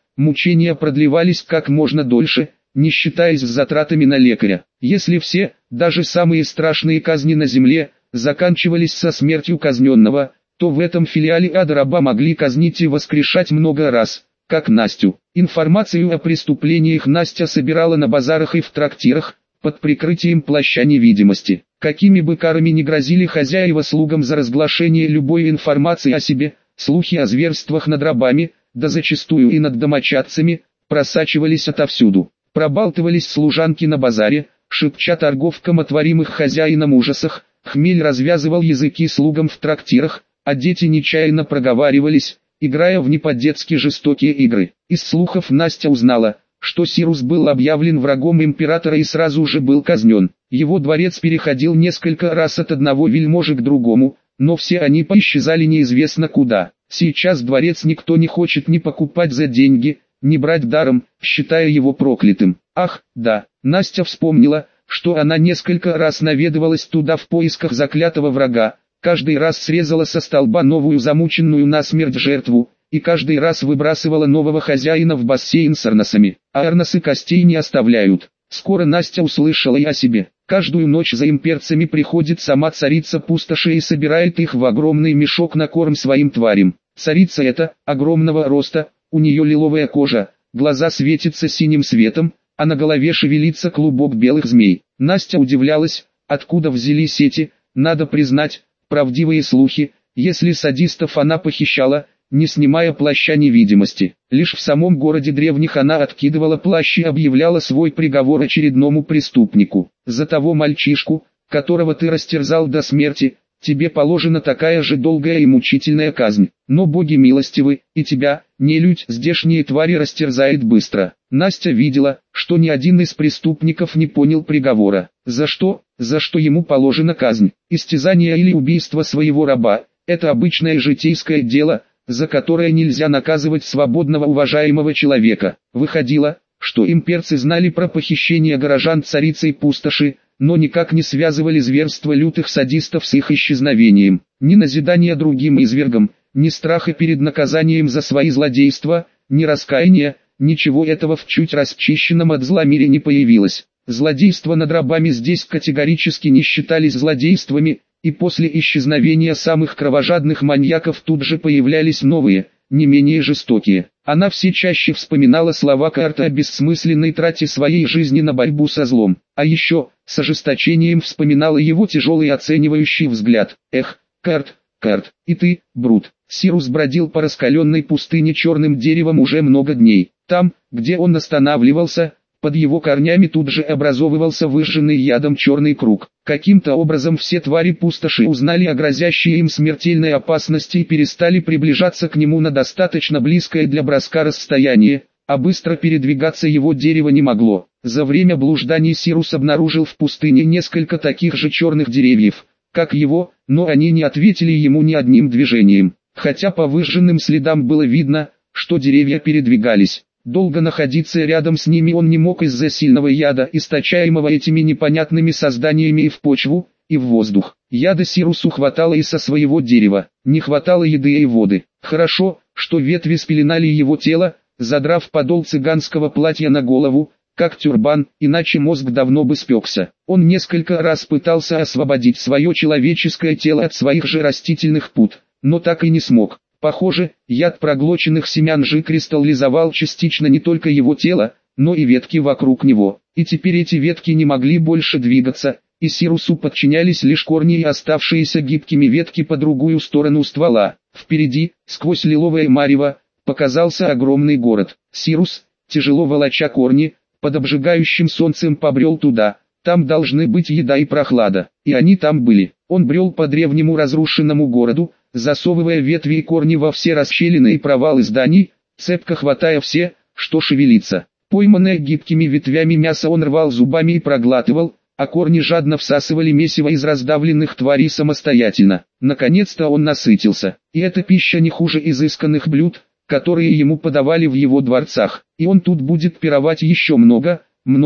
мучения продлевались как можно дольше, не считаясь с затратами на лекаря. Если все, даже самые страшные казни на земле, заканчивались со смертью казненного, то в этом филиале ада раба могли казнить и воскрешать много раз, как Настю. Информацию о преступлениях Настя собирала на базарах и в трактирах, под прикрытием плаща невидимости. Какими бы карами ни грозили хозяева слугам за разглашение любой информации о себе, слухи о зверствах над рабами, да зачастую и над домочадцами, просачивались отовсюду. Пробалтывались служанки на базаре, шепча торговкам о творимых хозяином ужасах, хмель развязывал языки слугам в трактирах, а дети нечаянно проговаривались, играя в не по-детски жестокие игры. Из слухов Настя узнала, что Сирус был объявлен врагом императора и сразу же был казнен. Его дворец переходил несколько раз от одного вельможи к другому, но все они поисчезали неизвестно куда. Сейчас дворец никто не хочет ни покупать за деньги, ни брать даром, считая его проклятым. Ах, да, Настя вспомнила, что она несколько раз наведывалась туда в поисках заклятого врага, каждый раз срезала со столба новую замученную насмерть жертву, и каждый раз выбрасывала нового хозяина в бассейн с арносами. А арносы костей не оставляют. Скоро Настя услышала и о себе. Каждую ночь за имперцами приходит сама царица пустоши и собирает их в огромный мешок на корм своим тварям. Царица эта, огромного роста, у нее лиловая кожа, глаза светятся синим светом, а на голове шевелится клубок белых змей. Настя удивлялась, откуда взялись эти, надо признать, правдивые слухи, если садистов она похищала, не снимая плаща невидимости. Лишь в самом городе древних она откидывала плащ и объявляла свой приговор очередному преступнику. За того мальчишку, которого ты растерзал до смерти, тебе положена такая же долгая и мучительная казнь. Но боги милостивы, и тебя, нелюдь, здешние твари растерзает быстро. Настя видела, что ни один из преступников не понял приговора. За что ему положена казнь? Истязание или убийство своего раба – это обычное житейское дело, за которое нельзя наказывать свободного уважаемого человека. Выходило, что имперцы знали про похищение горожан царицей пустоши, но никак не связывали зверства лютых садистов с их исчезновением. Ни назидания другим извергам, ни страха перед наказанием за свои злодейства, ни раскаяния, ничего этого в чуть расчищенном от зла мире не появилось. Злодейства над рабами здесь категорически не считались злодействами, и после исчезновения самых кровожадных маньяков тут же появлялись новые, не менее жестокие. Она все чаще вспоминала слова Карта о бессмысленной трате своей жизни на борьбу со злом, а еще, с ожесточением вспоминала его тяжелый оценивающий взгляд. Эх, Карт, и ты, Брут. Сирус бродил по раскаленной пустыне черным деревом уже много дней. Там, где он останавливался, под его корнями тут же образовывался выжженный ядом черный круг. Каким-то образом все твари пустоши узнали о грозящей им смертельной опасности и перестали приближаться к нему на достаточно близкое для броска расстояние, а быстро передвигаться его дерево не могло. За время блужданий Сирус обнаружил в пустыне несколько таких же черных деревьев, как его, но они не ответили ему ни одним движением. Хотя по выжженным следам было видно, что деревья передвигались. Долго находиться рядом с ними он не мог из-за сильного яда, источаемого этими непонятными созданиями и в почву, и в воздух. Яда Сирусу хватало и со своего дерева, не хватало еды и воды. Хорошо, что ветви спеленали его тело, задрав подол цыганского платья на голову, как тюрбан, иначе мозг давно бы спекся. Он несколько раз пытался освободить свое человеческое тело от своих же растительных пут, но так и не смог. Похоже, яд проглоченных семян же кристаллизовал частично не только его тело, но и ветки вокруг него. И теперь эти ветки не могли больше двигаться, и Сирусу подчинялись лишь корни и оставшиеся гибкими ветки по другую сторону ствола. Впереди, сквозь лиловое марево, показался огромный город. Сирус, тяжело волоча корни, под обжигающим солнцем побрел туда. Там должны быть еда и прохлада. И они там были. Он брел по древнему разрушенному городу, засовывая ветви и корни во все расщелины и провалы зданий, цепко хватая все, что шевелится. Пойманное гибкими ветвями мясо он рвал зубами и проглатывал, а корни жадно всасывали месиво из раздавленных тварей самостоятельно. Наконец-то он насытился. И эта пища не хуже изысканных блюд, которые ему подавали в его дворцах. И он тут будет пировать еще много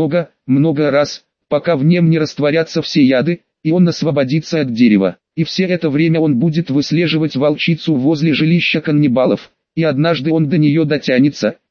раз, пока в нем не растворятся все яды, и он освободится от дерева. И все это время он будет выслеживать волчицу возле жилища каннибалов, и однажды он до нее дотянется,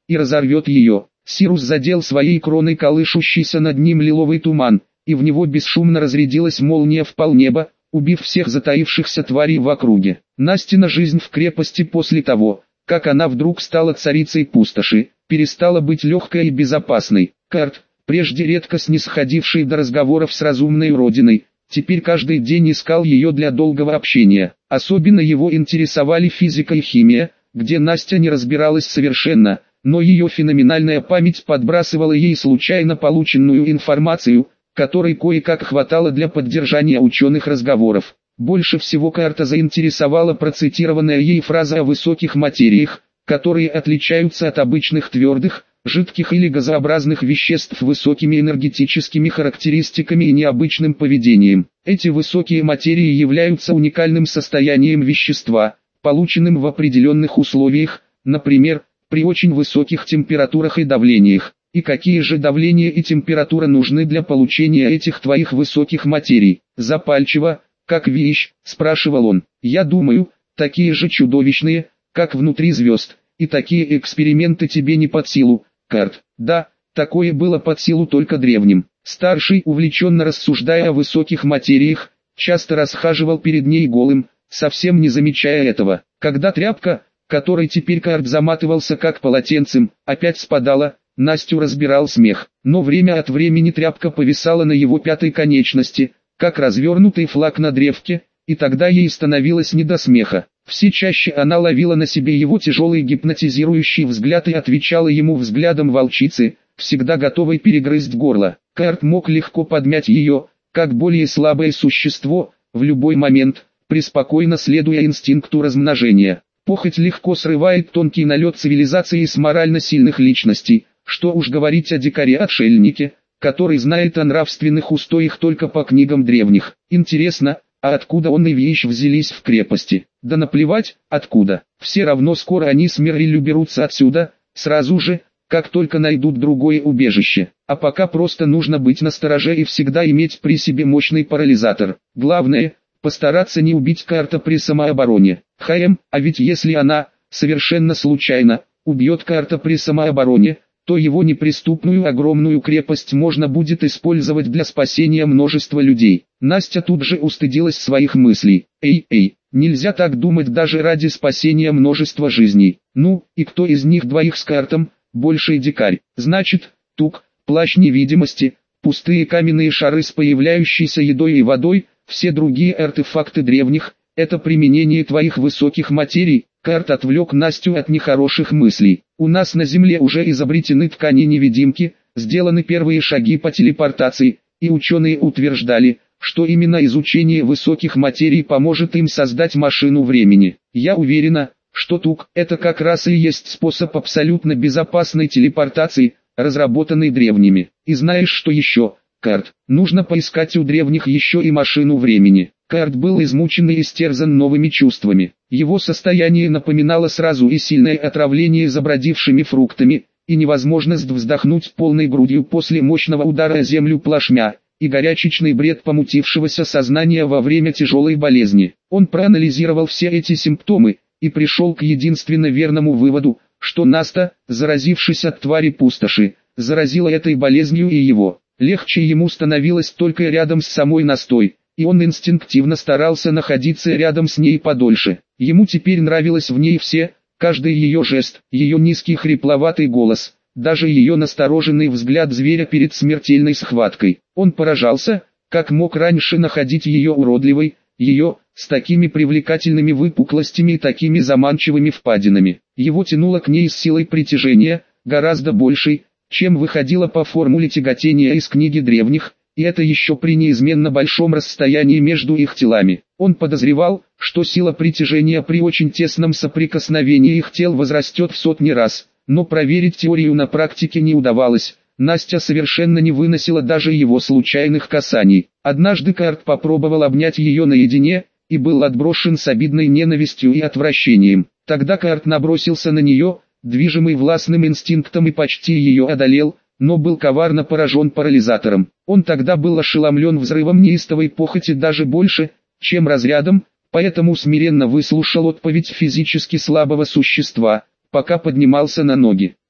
и разорвет ее. Сирус задел своей кроной колышущийся над ним лиловый туман, и в него бесшумно разрядилась молния в полнеба, убив всех затаившихся тварей в округе. Настина жизнь в крепости после того, как она вдруг стала царицей пустоши, перестала быть легкой и безопасной. Карт, прежде редко снисходивший до разговоров с разумной родиной, теперь каждый день искал ее для долгого общения. Особенно его интересовали физика и химия, где Настя не разбиралась совершенно, но ее феноменальная память подбрасывала ей случайно полученную информацию, которой кое-как хватало для поддержания ученых разговоров. Больше всего Карта заинтересовала процитированная ей фраза о высоких материях, которые отличаются от обычных твердых, жидких или газообразных веществ высокими энергетическими характеристиками и необычным поведением. Эти высокие материи являются уникальным состоянием вещества, полученным в определенных условиях, например, при очень высоких температурах и давлениях. И какие же давление и температура нужны для получения этих твоих высоких материй? Запальчиво, как вещь, спрашивал он. Я думаю, такие же чудовищные, как внутри звезд, и такие эксперименты тебе не под силу, Карт. Да, такое было под силу только древним. Старший, увлеченно рассуждая о высоких материях, часто расхаживал перед ней голым, совсем не замечая этого. Когда тряпка, которой теперь Карт заматывался как полотенцем, опять спадала, Настю разбирал смех, но время от времени тряпка повисала на его пятой конечности, как развернутый флаг на древке, и тогда ей становилось не до смеха. Все чаще она ловила на себе его тяжелый гипнотизирующий взгляд и отвечала ему взглядом волчицы, всегда готовой перегрызть горло. Карт мог легко подмять ее, как более слабое существо, в любой момент, преспокойно следуя инстинкту размножения. Похоть легко срывает тонкий налет цивилизации с морально сильных личностей, что уж говорить о дикаре-отшельнике, который знает о нравственных устоях только по книгам древних. Интересно, а откуда он и вещь взялись в крепости? Да наплевать, откуда. Все равно скоро они с Мерлиль уберутся отсюда, сразу же, как только найдут другое убежище. А пока просто нужно быть настороже и всегда иметь при себе мощный парализатор. Главное, постараться не убить Карта при самообороне. А ведь если она, совершенно случайно, убьет Карта при самообороне, то его неприступную огромную крепость можно будет использовать для спасения множества людей. Настя тут же устыдилась своих мыслей. Эй, нельзя так думать даже ради спасения множества жизней. Ну, и кто из них двоих с Картом, больший дикарь? Значит, Тук, плащ невидимости, пустые каменные шары с появляющейся едой и водой, все другие артефакты древних, это применение твоих высоких материй. Карт отвлек Настю от нехороших мыслей. У нас на Земле уже изобретены ткани-невидимки, сделаны первые шаги по телепортации, и ученые утверждали, что именно изучение высоких материй поможет им создать машину времени. Я уверена, что Тук – это как раз и есть способ абсолютно безопасной телепортации, разработанный древними. И знаешь что еще, Карт? Нужно поискать у древних еще и машину времени. Карт был измучен и истерзан новыми чувствами. Его состояние напоминало сразу и сильное отравление забродившими фруктами, и невозможность вздохнуть полной грудью после мощного удара о землю плашмя, и горячечный бред помутившегося сознания во время тяжелой болезни. Он проанализировал все эти симптомы, и пришел к единственно верному выводу, что Наста, заразившись от твари пустоши, заразила этой болезнью и его. Легче ему становилось только рядом с самой Настой, и он инстинктивно старался находиться рядом с ней подольше. Ему теперь нравилось в ней все, каждый ее жест, ее низкий хрипловатый голос, даже ее настороженный взгляд зверя перед смертельной схваткой. Он поражался, как мог раньше находить ее уродливой, ее, с такими привлекательными выпуклостями и такими заманчивыми впадинами. Его тянуло к ней с силой притяжения, гораздо большей, чем выходило по формуле тяготения из книги древних, и это еще при неизменно большом расстоянии между их телами. Он подозревал, что сила притяжения при очень тесном соприкосновении их тел возрастет в сотни раз, но проверить теорию на практике не удавалось. Настя совершенно не выносила даже его случайных касаний. Однажды Карт попробовал обнять ее наедине, и был отброшен с обидной ненавистью и отвращением. Тогда Карт набросился на нее, движимый властным инстинктом, и почти ее одолел, но был коварно поражен парализатором. Он тогда был ошеломлен взрывом неистовой похоти даже больше, чем разрядом, поэтому смиренно выслушал отповедь физически слабого существа, пока поднимался на ноги.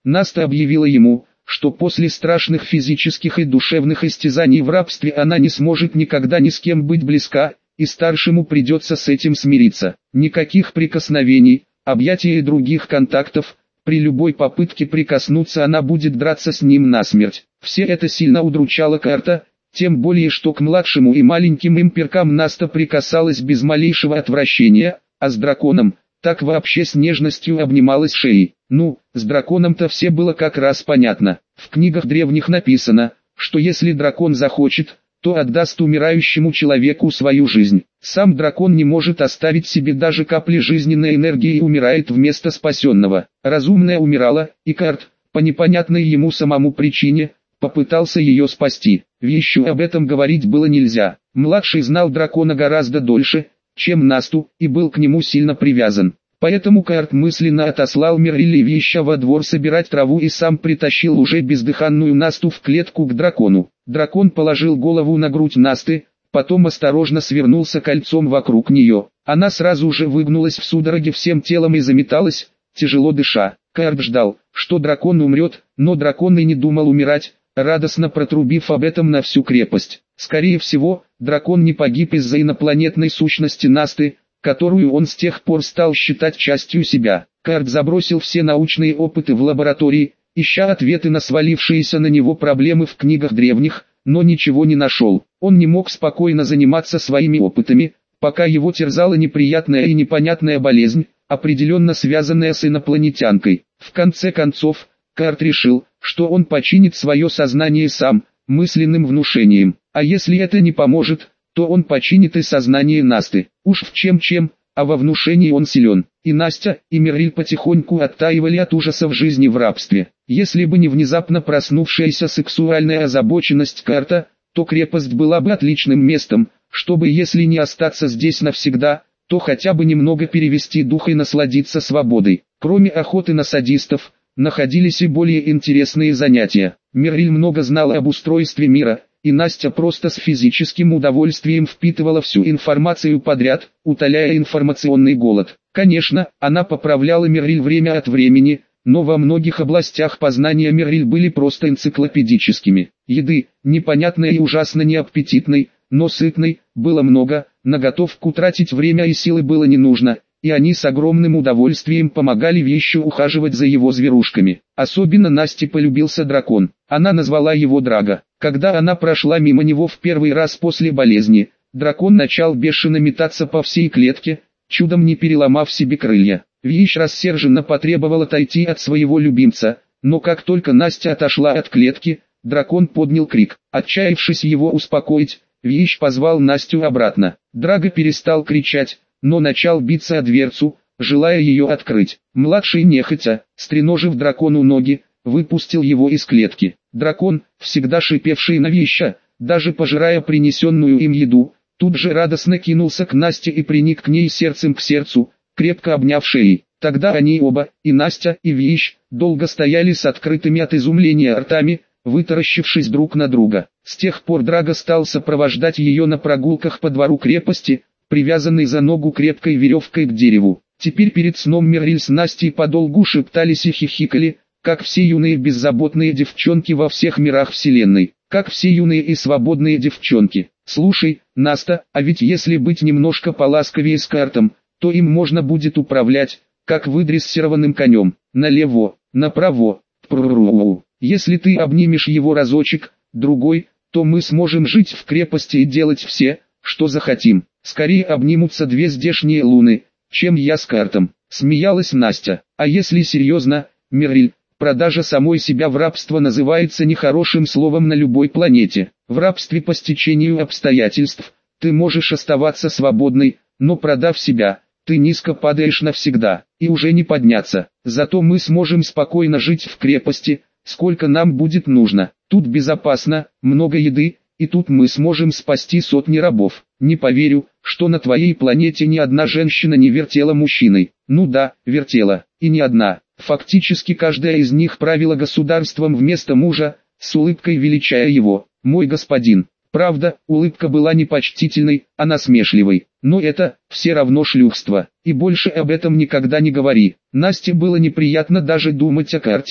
Наста объявила ему, что после страшных физических и душевных истязаний в рабстве она не сможет никогда ни с кем быть близка, и старшему придется с этим смириться. Никаких прикосновений, объятий и других контактов, при любой попытке прикоснуться она будет драться с ним насмерть. Все это сильно удручало Карта, тем более что к младшему и маленьким имперкам Наста прикасалась без малейшего отвращения, а с драконом, так вообще с нежностью обнималась шеей. Ну, с драконом-то все было как раз понятно. В книгах древних написано, что если дракон захочет, то отдаст умирающему человеку свою жизнь. Сам дракон не может оставить себе даже капли жизненной энергии и умирает вместо спасенного. Разумная умирала, и Карт, по непонятной ему самому причине, попытался ее спасти. Еще об этом говорить было нельзя. Младший знал дракона гораздо дольше, чем Насту, и был к нему сильно привязан. Поэтому Карт мысленно отослал Мерриль и Веща во двор собирать траву и сам притащил уже бездыханную Насту в клетку к дракону. Дракон положил голову на грудь Насты, потом осторожно свернулся кольцом вокруг нее. Она сразу же выгнулась в судороге всем телом и заметалась, тяжело дыша. Карт ждал, что дракон умрет, но дракон и не думал умирать, радостно протрубив об этом на всю крепость. Скорее всего, дракон не погиб из-за инопланетной сущности Насты, которую он с тех пор стал считать частью себя. Карт забросил все научные опыты в лаборатории, ища ответы на свалившиеся на него проблемы в книгах древних, но ничего не нашел. Он не мог спокойно заниматься своими опытами, пока его терзала неприятная и непонятная болезнь, определенно связанная с инопланетянкой. В конце концов, Карт решил, что он починит свое сознание сам, мысленным внушением. А если это не поможет, то он починит и сознание Насты. Уж в чем-чем, а во внушении он силен. И Настя, и Мерриль потихоньку оттаивали от ужасов жизни в рабстве. Если бы не внезапно проснувшаяся сексуальная озабоченность Карта, то крепость была бы отличным местом, чтобы, если не остаться здесь навсегда, то хотя бы немного перевести дух и насладиться свободой. Кроме охоты на садистов, находились и более интересные занятия. Мерриль много знала об устройстве мира, и Настя просто с физическим удовольствием впитывала всю информацию подряд, утоляя информационный голод. Конечно, она поправляла Мерриль время от времени, но во многих областях познания Мерриль были просто энциклопедическими. Еды, непонятной и ужасно неаппетитной, но сытной, было много, на готовку тратить время и силы было не нужно, и они с огромным удовольствием помогали Вещу ухаживать за его зверушками. Особенно Насте полюбился дракон. Она назвала его Драго. Когда она прошла мимо него в первый раз после болезни, дракон начал бешено метаться по всей клетке, чудом не переломав себе крылья. Вещь рассерженно потребовал отойти от своего любимца, но как только Настя отошла от клетки, дракон поднял крик. Отчаявшись его успокоить, Вещь позвал Настю обратно. Драго перестал кричать, но начал биться о дверцу, желая ее открыть. Младший нехотя, стреножив дракону ноги, выпустил его из клетки. Дракон, всегда шипевший на Веща, даже пожирая принесенную им еду, тут же радостно кинулся к Насте и приник к ней сердцем к сердцу, крепко обняв шеей. Тогда они оба, и Настя, и Вещь, долго стояли с открытыми от изумления ртами, вытаращившись друг на друга. С тех пор Драго стал сопровождать ее на прогулках по двору крепости, привязанный за ногу крепкой веревкой к дереву. Теперь перед сном Мерриль с Настей подолгу шептались и хихикали, как все юные беззаботные девчонки во всех мирах вселенной, как все юные и свободные девчонки. «Слушай, Наста, а ведь если быть немножко поласковее с Картом, то им можно будет управлять, как выдрессированным конем, налево, направо, пру-ру-ру. Если ты обнимешь его разочек, другой, то мы сможем жить в крепости и делать все, что захотим. Скорее обнимутся две здешние луны, чем я с Картом», — смеялась Настя. «А если серьезно, Мерриль, продажа самой себя в рабство называется нехорошим словом на любой планете. В рабстве по стечению обстоятельств, ты можешь оставаться свободной, но продав себя, ты низко падаешь навсегда, и уже не подняться. Зато мы сможем спокойно жить в крепости, сколько нам будет нужно. Тут безопасно, много еды, и тут мы сможем спасти сотни рабов. Не поверю, что на твоей планете ни одна женщина не вертела мужчиной». «Ну да, вертела, и не одна. Фактически каждая из них правила государством вместо мужа, с улыбкой величая его, мой господин». Правда, улыбка была не почтительной, а насмешливой. Но это, все равно шлюхство. И больше об этом никогда не говори. Насте было неприятно даже думать о Карте,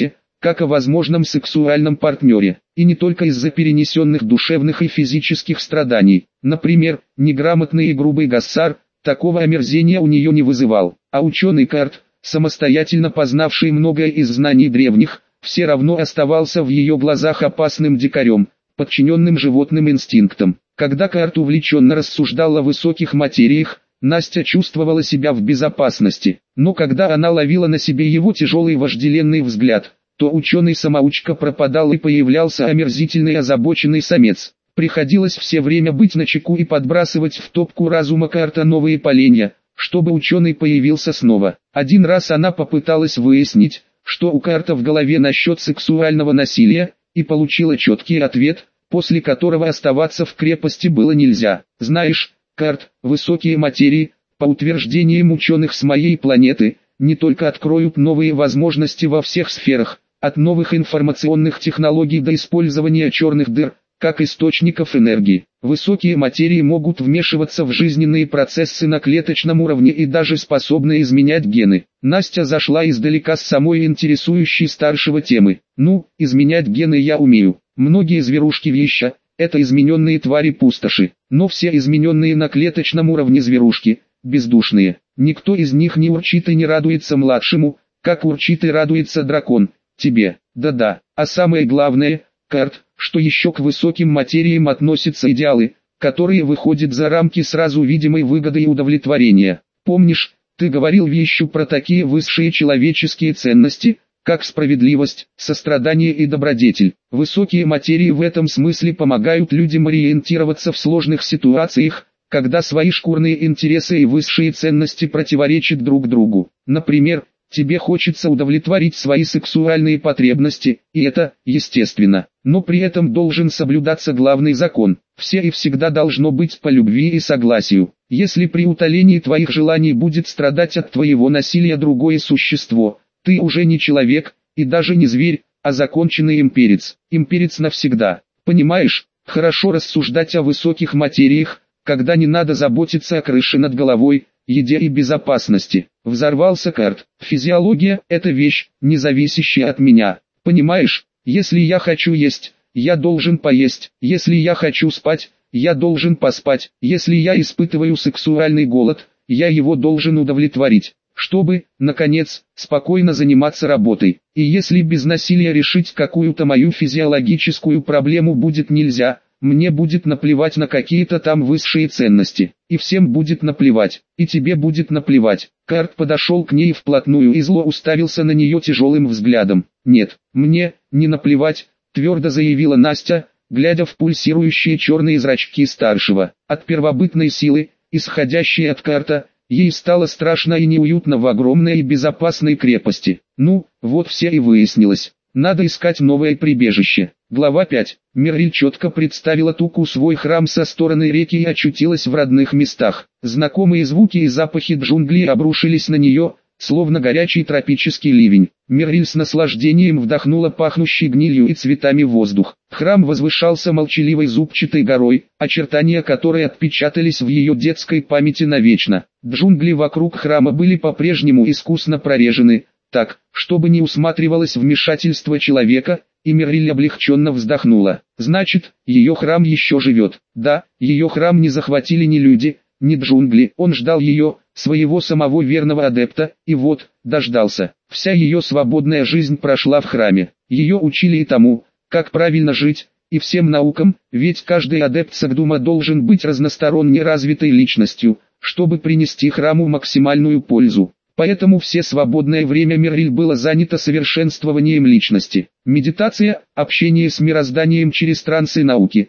как о возможном сексуальном партнере, и не только из-за перенесенных душевных и физических страданий. Например, неграмотный и грубый Гассар такого омерзения у нее не вызывал, а ученый Карт, самостоятельно познавший многое из знаний древних, все равно оставался в ее глазах опасным дикарем, подчиненным животным инстинктам. Когда Карт увлеченно рассуждал о высоких материях, Настя чувствовала себя в безопасности, но когда она ловила на себе его тяжелый вожделенный взгляд, то ученый-самоучка пропадал и появлялся омерзительный озабоченный самец. Приходилось все время быть начеку и подбрасывать в топку разума Карта новые поленья, чтобы ученый появился снова. Один раз она попыталась выяснить, что у Карта в голове насчет сексуального насилия, и получила четкий ответ, после которого оставаться в крепости было нельзя. Знаешь, Карт, высокие материи, по утверждениям ученых с моей планеты, не только откроют новые возможности во всех сферах, от новых информационных технологий до использования черных дыр, как источников энергии. Высокие материи могут вмешиваться в жизненные процессы на клеточном уровне и даже способны изменять гены. Настя зашла издалека с самой интересующей старшего темы. Ну, изменять гены я умею. Многие зверушки-веща – это измененные твари-пустоши, но все измененные на клеточном уровне зверушки – бездушные. Никто из них не урчит и не радуется младшему, как урчит и радуется дракон, тебе. Да-да, а самое главное, Карт, что еще к высоким материям относятся идеалы, которые выходят за рамки сразу видимой выгоды и удовлетворения. Помнишь, ты говорил вещью про такие высшие человеческие ценности, как справедливость, сострадание и добродетель. Высокие материи в этом смысле помогают людям ориентироваться в сложных ситуациях, когда свои шкурные интересы и высшие ценности противоречат друг другу. Например, тебе хочется удовлетворить свои сексуальные потребности, и это, естественно, но при этом должен соблюдаться главный закон. Все и всегда должно быть по любви и согласию. Если при утолении твоих желаний будет страдать от твоего насилия другое существо, ты уже не человек, и даже не зверь, а законченный имперец. Имперец навсегда. Понимаешь, хорошо рассуждать о высоких материях, когда не надо заботиться о крыше над головой, еде и безопасности. Взорвался Карт. Физиология – это вещь, не зависящая от меня. Понимаешь, если я хочу есть, я должен поесть. Если я хочу спать, я должен поспать. Если я испытываю сексуальный голод, я его должен удовлетворить, чтобы, наконец, спокойно заниматься работой. И если без насилия решить какую-то мою физиологическую проблему будет нельзя, мне будет наплевать на какие-то там высшие ценности. И всем будет наплевать. И тебе будет наплевать. Карт подошел к ней вплотную и зло уставился на нее тяжелым взглядом. Нет, мне не наплевать, твердо заявила Настя, глядя в пульсирующие черные зрачки старшего. От первобытной силы, исходящей от Карта, ей стало страшно и неуютно в огромной и безопасной крепости. Ну, вот все и выяснилось. Надо искать новое прибежище. Глава 5. Мирриль четко представила Туку свой храм со стороны реки и очутилась в родных местах. Знакомые звуки и запахи джунглей обрушились на нее, словно горячий тропический ливень. Мирриль с наслаждением вдохнула пахнущий гнилью и цветами воздух. Храм возвышался молчаливой зубчатой горой, очертания которой отпечатались в ее детской памяти навечно. Джунгли вокруг храма были по-прежнему искусно прорежены, так, чтобы не усматривалось вмешательство человека, и Мирриль облегченно вздохнула. Значит, ее храм еще живет. Да, ее храм не захватили ни люди, ни джунгли. Он ждал ее, своего самого верного адепта, и вот, дождался. Вся ее свободная жизнь прошла в храме. Ее учили и тому, как правильно жить, и всем наукам, ведь каждый адепт Сагдума должен быть разносторонне развитой личностью, чтобы принести храму максимальную пользу. Поэтому все свободное время Мирриль было занято совершенствованием личности. Медитация, общение с мирозданием через трансы науки.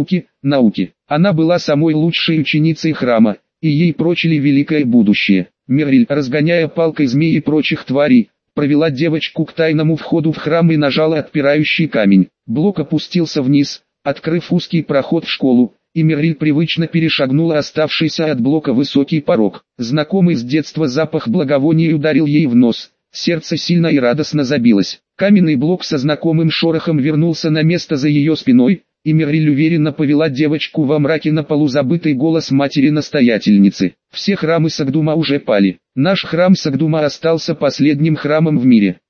Науки. Она была самой лучшей ученицей храма, и ей прочили великое будущее. Мирриль, разгоняя палкой змей и прочих тварей, провела девочку к тайному входу в храм и нажала отпирающий камень. Блок опустился вниз, открыв узкий проход в школу, и Мирриль привычно перешагнула оставшийся от блока высокий порог. Знакомый с детства запах благовония ударил ей в нос, сердце сильно и радостно забилось. Каменный блок со знакомым шорохом вернулся на место за ее спиной, и Мирриль уверенно повела девочку во мраке на полу забытый голос матери-настоятельницы. Все храмы Сагдума уже пали. Наш храм Сагдума остался последним храмом в мире.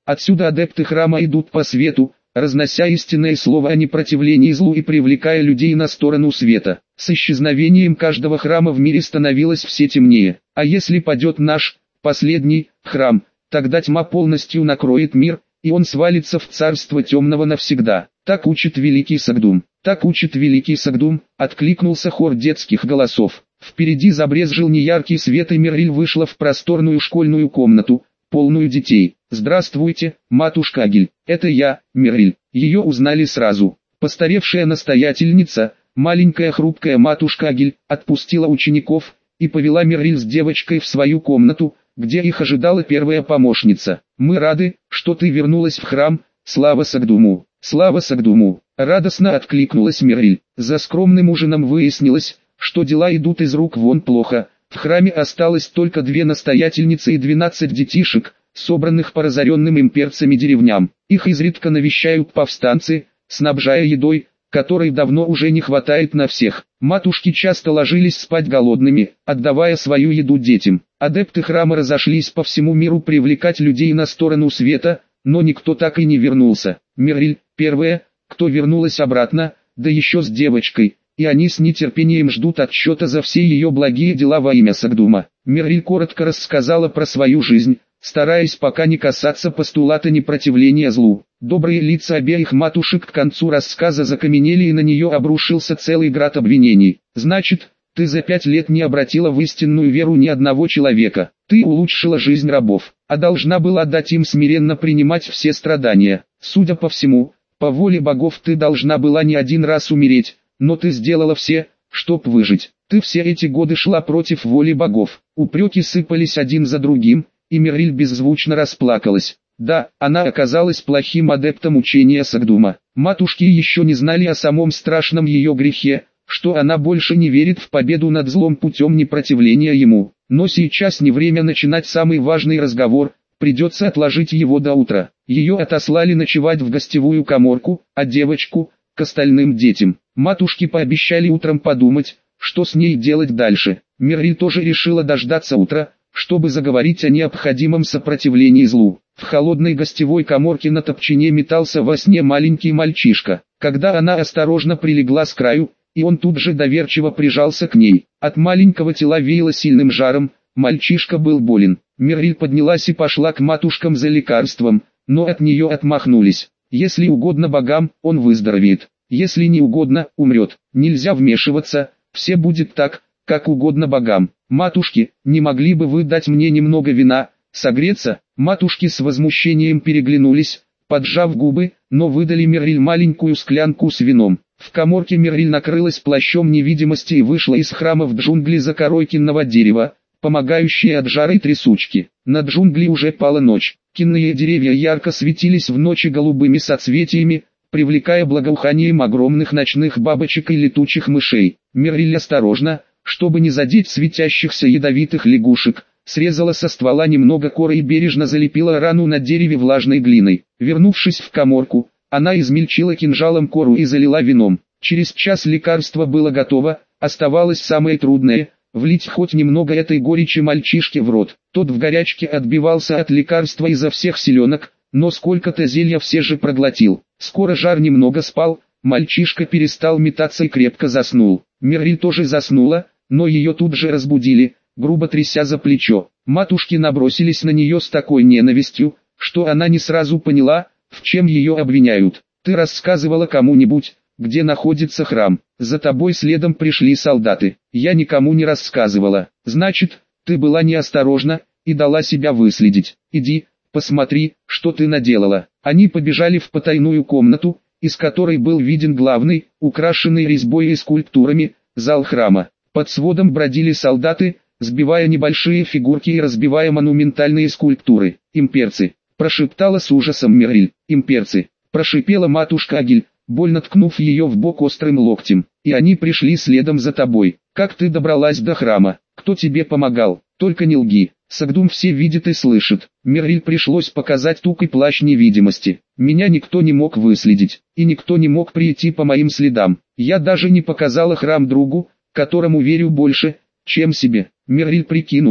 Отсюда адепты храма идут по свету, разнося истинное слово о непротивлении злу и привлекая людей на сторону света. С исчезновением каждого храма в мире становилось все темнее. А если падет наш, последний, храм, тогда тьма полностью накроет мир, и он свалится в царство темного навсегда. Так учит великий Сагдум. Так учит великий Сагдум, откликнулся хор детских голосов. Впереди забрезжил неяркий свет, и Мирриль вышла в просторную школьную комнату, полную детей. «Здравствуйте, матушка Агиль, это я, Мирриль». Ее узнали сразу. Постаревшая настоятельница, маленькая хрупкая матушка Агиль, отпустила учеников и повела Мирриль с девочкой в свою комнату, где их ожидала первая помощница. «Мы рады, что ты вернулась в храм, слава Сагдуму, слава Сагдуму!» Радостно откликнулась Мирриль. За скромным ужином выяснилось, что дела идут из рук вон плохо. В храме осталось только 2 настоятельницы и 12 детишек, собранных по разоренным имперцами деревням. Их изредка навещают повстанцы, снабжая едой, которой давно уже не хватает на всех. Матушки часто ложились спать голодными, отдавая свою еду детям. Адепты храма разошлись по всему миру привлекать людей на сторону света, но никто так и не вернулся. Мирриль, первая, кто вернулась обратно, да еще с девочкой, и они с нетерпением ждут отчета за все ее благие дела во имя Сагдума. Мирриль коротко рассказала про свою жизнь, стараясь пока не касаться постулата непротивления злу. Добрые лица обеих матушек к концу рассказа закаменели, и на нее обрушился целый град обвинений. «Значит, ты за 5 лет не обратила в истинную веру ни одного человека. Ты улучшила жизнь рабов, а должна была дать им смиренно принимать все страдания. Судя по всему, по воле богов ты должна была не один раз умереть, но ты сделала все, чтоб выжить. Ты все эти годы шла против воли богов». Упреки сыпались один за другим, и Мирриль беззвучно расплакалась. Да, она оказалась плохим адептом учения Сагдума. Матушки еще не знали о самом страшном ее грехе, что она больше не верит в победу над злом путем непротивления ему. Но сейчас не время начинать самый важный разговор, придется отложить его до утра. Ее отослали ночевать в гостевую каморку, а девочку – к остальным детям. Матушки пообещали утром подумать, что с ней делать дальше. Мирриль тоже решила дождаться утра, чтобы заговорить о необходимом сопротивлении злу. В холодной гостевой каморке на топчине метался во сне маленький мальчишка. Когда она осторожно прилегла с краю, и он тут же доверчиво прижался к ней. От маленького тела веяло сильным жаром, мальчишка был болен. Мирриль поднялась и пошла к матушкам за лекарством, но от нее отмахнулись. Если угодно богам, он выздоровеет. Если не угодно, умрет. Нельзя вмешиваться, все будет так, как угодно богам. «Матушки, не могли бы вы дать мне немного вина, согреться?» Матушки с возмущением переглянулись, поджав губы, но выдали Мирриль маленькую склянку с вином. В каморке Мирриль накрылась плащом невидимости и вышла из храма в джунгли за корой кинного дерева, помогающие от жары трясучки. На джунгли уже пала ночь. Кинные деревья ярко светились в ночи голубыми соцветиями, привлекая благоуханием огромных ночных бабочек и летучих мышей. Мирриль осторожно, чтобы не задеть светящихся ядовитых лягушек, срезала со ствола немного коры и бережно залепила рану на дереве влажной глиной. Вернувшись в каморку, она измельчила кинжалом кору и залила вином. Через час лекарство было готово, оставалось самое трудное – влить хоть немного этой горечи мальчишке в рот. Тот в горячке отбивался от лекарства изо всех силенок, но сколько-то зелья все же проглотил. Скоро жар немного спал, мальчишка перестал метаться и крепко заснул. Мирриль тоже заснула, но ее тут же разбудили, грубо тряся за плечо. Матушки набросились на нее с такой ненавистью, что она не сразу поняла, в чем ее обвиняют. «Ты рассказывала кому-нибудь, где находится храм? За тобой следом пришли солдаты». «Я никому не рассказывала». «Значит, ты была неосторожна и дала себя выследить. Иди, посмотри, что ты наделала». Они побежали в потайную комнату, из которой был виден главный, украшенный резьбой и скульптурами, зал храма. Под сводом бродили солдаты, сбивая небольшие фигурки и разбивая монументальные скульптуры. «Имперцы», – прошептала с ужасом Мирриль. «Имперцы», – прошипела матушка Агиль, больно ткнув ее в бок острым локтем. «И они пришли следом за тобой. Как ты добралась до храма? Кто тебе помогал? Только не лги. Сагдум все видит и слышит». Мирриль пришлось показать тук и плащ невидимости. «Меня никто не мог выследить, и никто не мог прийти по моим следам. Я даже не показала храм другу, которому верю больше, чем себе». Мирриль прикинула,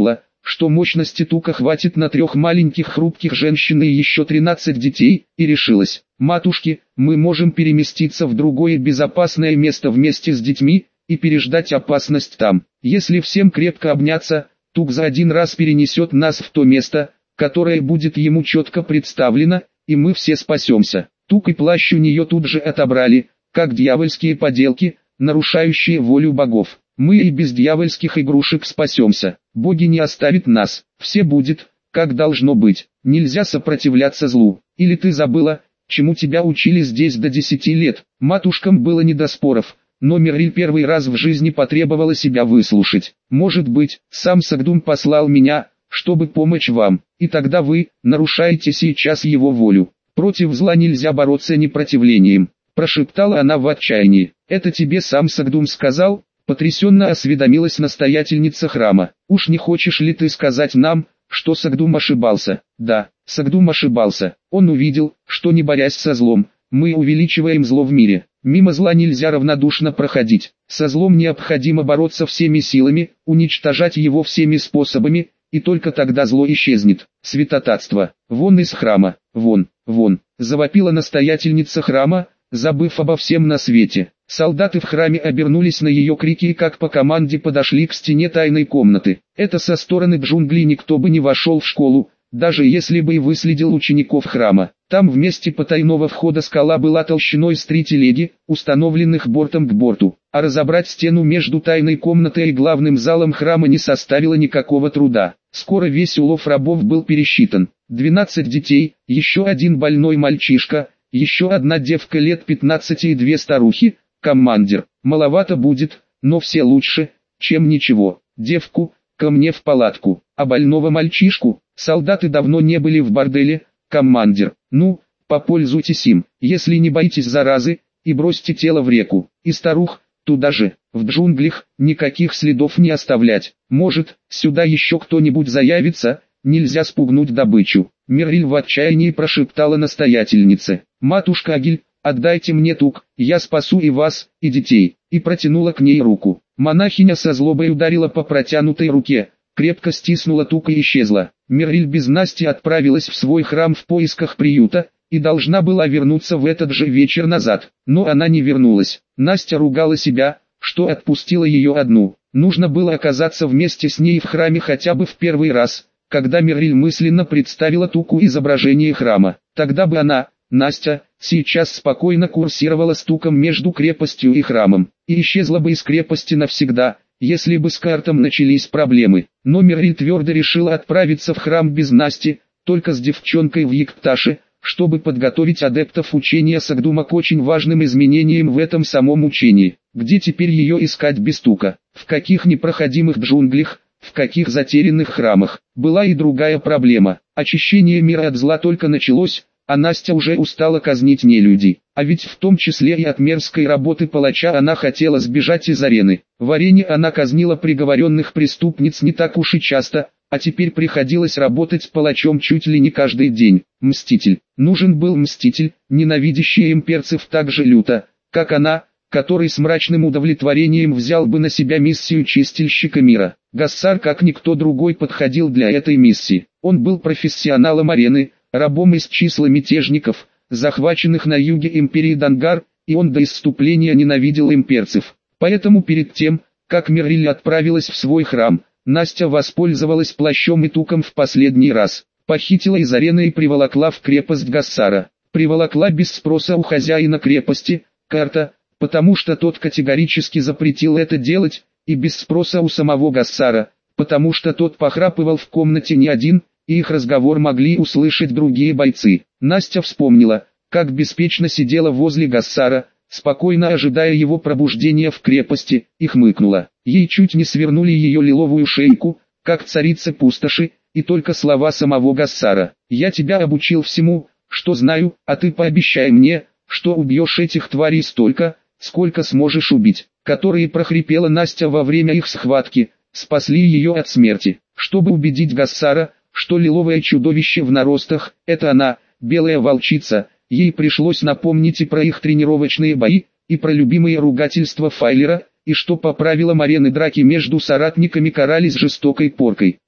что мощности тука хватит на 3 маленьких хрупких женщин и еще 13 детей, и решилась: матушки, мы можем переместиться в другое безопасное место вместе с детьми, и переждать опасность там. Если всем крепко обняться, тук за один раз перенесет нас в то место, которое будет ему четко представлено, и мы все спасемся. Тук и плащ у нее тут же отобрали, как дьявольские поделки, нарушающие волю богов. Мы и без дьявольских игрушек спасемся. Боги не оставят нас. Все будет, как должно быть. Нельзя сопротивляться злу. Или ты забыла, чему тебя учили здесь до 10 лет? Матушкам было не до споров, но Мирриль первый раз в жизни потребовала себя выслушать. Может быть, сам Сагдум послал меня, чтобы помочь вам, и тогда вы нарушаете сейчас его волю. Против зла нельзя бороться непротивлением, прошептала она в отчаянии. Это тебе сам Сагдум сказал? Потрясенно осведомилась настоятельница храма. Уж не хочешь ли ты сказать нам, что Сагдум ошибался? Да, Сагдум ошибался. Он увидел, что не борясь со злом, мы увеличиваем зло в мире. Мимо зла нельзя равнодушно проходить. Со злом необходимо бороться всеми силами, уничтожать его всеми способами, и только тогда зло исчезнет. Святотатство. Вон из храма, вон, вон, завопила настоятельница храма, забыв обо всем на свете. Солдаты в храме обернулись на ее крики и как по команде подошли к стене тайной комнаты. Это со стороны джунглей никто бы не вошел в школу, даже если бы и выследил учеников храма. Там вместе потайного входа скала была толщиной с 3 телеги, установленных бортом к борту. А разобрать стену между тайной комнатой и главным залом храма не составило никакого труда. Скоро весь улов рабов был пересчитан. 12 детей, еще один больной мальчишка, еще одна девка лет 15 и 2 старухи. Командир, маловато будет, но все лучше, чем ничего. Девку, ко мне в палатку, а больного мальчишку, солдаты давно не были в борделе. Командир, ну, попользуйтесь им, если не боитесь заразы, и бросьте тело в реку. И старух, туда же, в джунглях, никаких следов не оставлять. Может, сюда еще кто-нибудь заявится, нельзя спугнуть добычу. Мирриль в отчаянии прошептала настоятельнице. Матушка Агиль, отдайте мне тук, я спасу и вас, и детей, и протянула к ней руку. Монахиня со злобой ударила по протянутой руке, крепко стиснула тук и исчезла. Мирриль без Насти отправилась в свой храм в поисках приюта, и должна была вернуться в этот же вечер назад, но она не вернулась. Настя ругала себя, что отпустила ее одну. Нужно было оказаться вместе с ней в храме хотя бы в первый раз, когда Мирриль мысленно представила туку изображение храма. Тогда бы она, Настя, сейчас спокойно курсировала с туком между крепостью и храмом, и исчезла бы из крепости навсегда, если бы с Картом начались проблемы. Но Мирриль твердо решила отправиться в храм без Насти, только с девчонкой в Якташе, чтобы подготовить адептов учения Сагдума к очень важным изменениям в этом самом учении. Где теперь ее искать без тука? В каких непроходимых джунглях? В каких затерянных храмах? Была и другая проблема. Очищение мира от зла только началось, а Настя уже устала казнить нелюдей. А ведь в том числе и от мерзкой работы палача она хотела сбежать из арены. В арене она казнила приговоренных преступниц не так уж и часто, а теперь приходилось работать палачом чуть ли не каждый день. Мститель. Нужен был мститель, ненавидящий имперцев так же люто, как она, который с мрачным удовлетворением взял бы на себя миссию чистильщика мира. Гассар как никто другой подходил для этой миссии. Он был профессионалом арены, рабом из числа мятежников, захваченных на юге империи Дангар, и он до исступления ненавидел имперцев. Поэтому перед тем, как Мирриль отправилась в свой храм, Настя воспользовалась плащом и туком в последний раз, похитила из арены и приволокла в крепость Гассара. Приволокла без спроса у хозяина крепости, Карта, потому что тот категорически запретил это делать, и без спроса у самого Гассара, потому что тот похрапывал в комнате не один, и их разговор могли услышать другие бойцы. Настя вспомнила, как беспечно сидела возле Гассара, спокойно ожидая его пробуждения в крепости, и хмыкнула. Ей чуть не свернули ее лиловую шейку, как царица пустоши, и только слова самого Гассара. «Я тебя обучил всему, что знаю, а ты пообещай мне, что убьешь этих тварей столько, сколько сможешь убить», которые прохрипела Настя во время их схватки, спасли ее от смерти. Чтобы убедить Гассара, что лиловое чудовище в наростах – это она, белая волчица, ей пришлось напомнить и про их тренировочные бои, и про любимые ругательства Файлера, и что по правилам арены драки между соратниками карались жестокой поркой.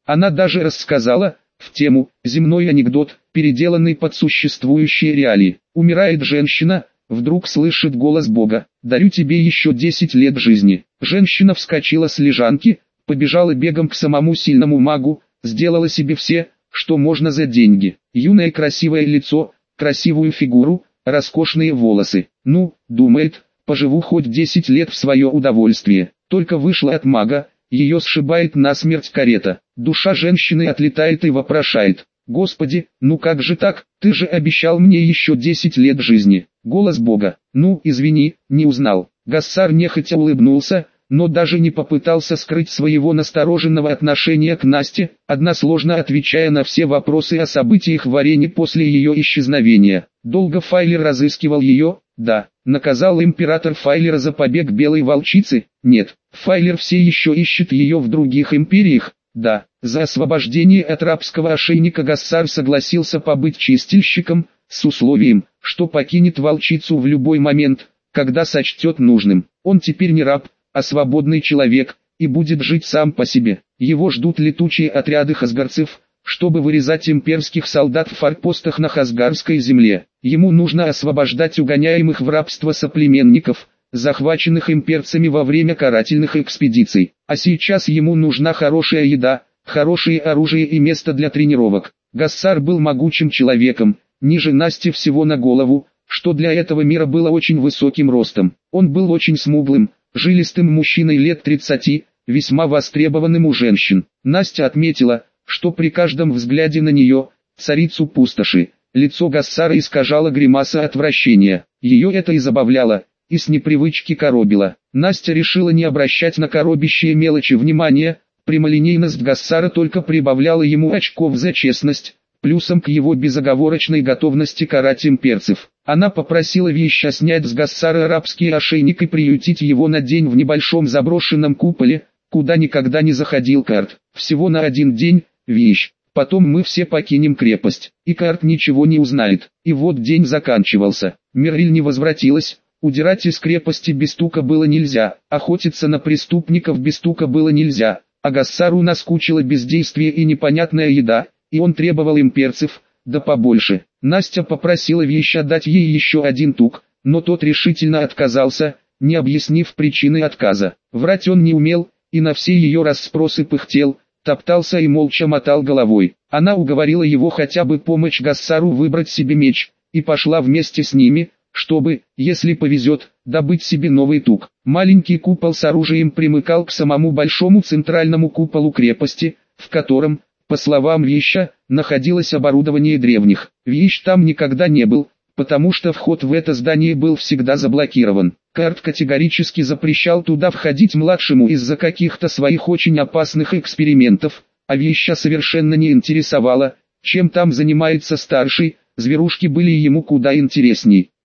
Она даже рассказала, в тему, земной анекдот, переделанный под существующие реалии. Умирает женщина, вдруг слышит голос Бога: «Дарю тебе еще 10 лет жизни». Женщина вскочила с лежанки, побежала бегом к самому сильному магу, сделала себе все, что можно за деньги. Юное красивое лицо, красивую фигуру, роскошные волосы. Ну, думает, поживу хоть 10 лет в свое удовольствие. Только вышла от мага, ее сшибает насмерть карета. Душа женщины отлетает и вопрошает: «Господи, ну как же так, ты же обещал мне еще 10 лет жизни». Голос Бога: «Ну, извини, не узнал». Гассар нехотя улыбнулся, но даже не попытался скрыть своего настороженного отношения к Насте, односложно отвечая на все вопросы о событиях в арене после ее исчезновения. Долго Файлер разыскивал ее? Да. Наказал император Файлера за побег белой волчицы? Нет. Файлер все еще ищет ее в других империях? Да. За освобождение от рабского ошейника Гассар согласился побыть чистильщиком, с условием, что покинет волчицу в любой момент, когда сочтет нужным. Он теперь не раб, а свободный человек, и будет жить сам по себе. Его ждут летучие отряды хасгарцев, чтобы вырезать имперских солдат в форпостах на хасгарской земле. Ему нужно освобождать угоняемых в рабство соплеменников, захваченных имперцами во время карательных экспедиций. А сейчас ему нужна хорошая еда, хорошее оружие и место для тренировок. Гассар был могучим человеком, ниже Насти всего на голову, что для этого мира было очень высоким ростом. Он был очень смуглым, жилистым мужчиной лет 30, весьма востребованным у женщин. Настя отметила, что при каждом взгляде на нее, царицу пустоши, лицо Гассара искажало гримаса отвращения. Ее это и забавляло, и с непривычки коробило. Настя решила не обращать на коробящие мелочи внимания, прямолинейность Гассара только прибавляла ему очков за честность, плюсом к его безоговорочной готовности карать имперцев. Она попросила Веща снять с Гассара арабский ошейник и приютить его на день в небольшом заброшенном куполе, куда никогда не заходил Карт. Всего на один день, Вещ. Потом мы все покинем крепость, и Карт ничего не узнает. И вот день заканчивался. Мерлиль не возвратилась. Удирать из крепости без стука было нельзя, охотиться на преступников без стука было нельзя, а Гассару наскучило бездействие и непонятная еда, и он требовал имперцев, да побольше. Настя попросила Веща дать ей еще один тук, но тот решительно отказался, не объяснив причины отказа. Врать он не умел, и на все ее расспросы пыхтел, топтался и молча мотал головой. Она уговорила его хотя бы помочь Гассару выбрать себе меч, и пошла вместе с ними, чтобы, если повезет, добыть себе новый тук. Маленький купол с оружием примыкал к самому большому центральному куполу крепости, в котором, по словам Веща, находилось оборудование древних. Вещ там никогда не был, потому что вход в это здание был всегда заблокирован. Карт категорически запрещал туда входить младшему из-за каких-то своих очень опасных экспериментов, а Веща совершенно не интересовало, чем там занимается старший, зверушки были ему куда интересней.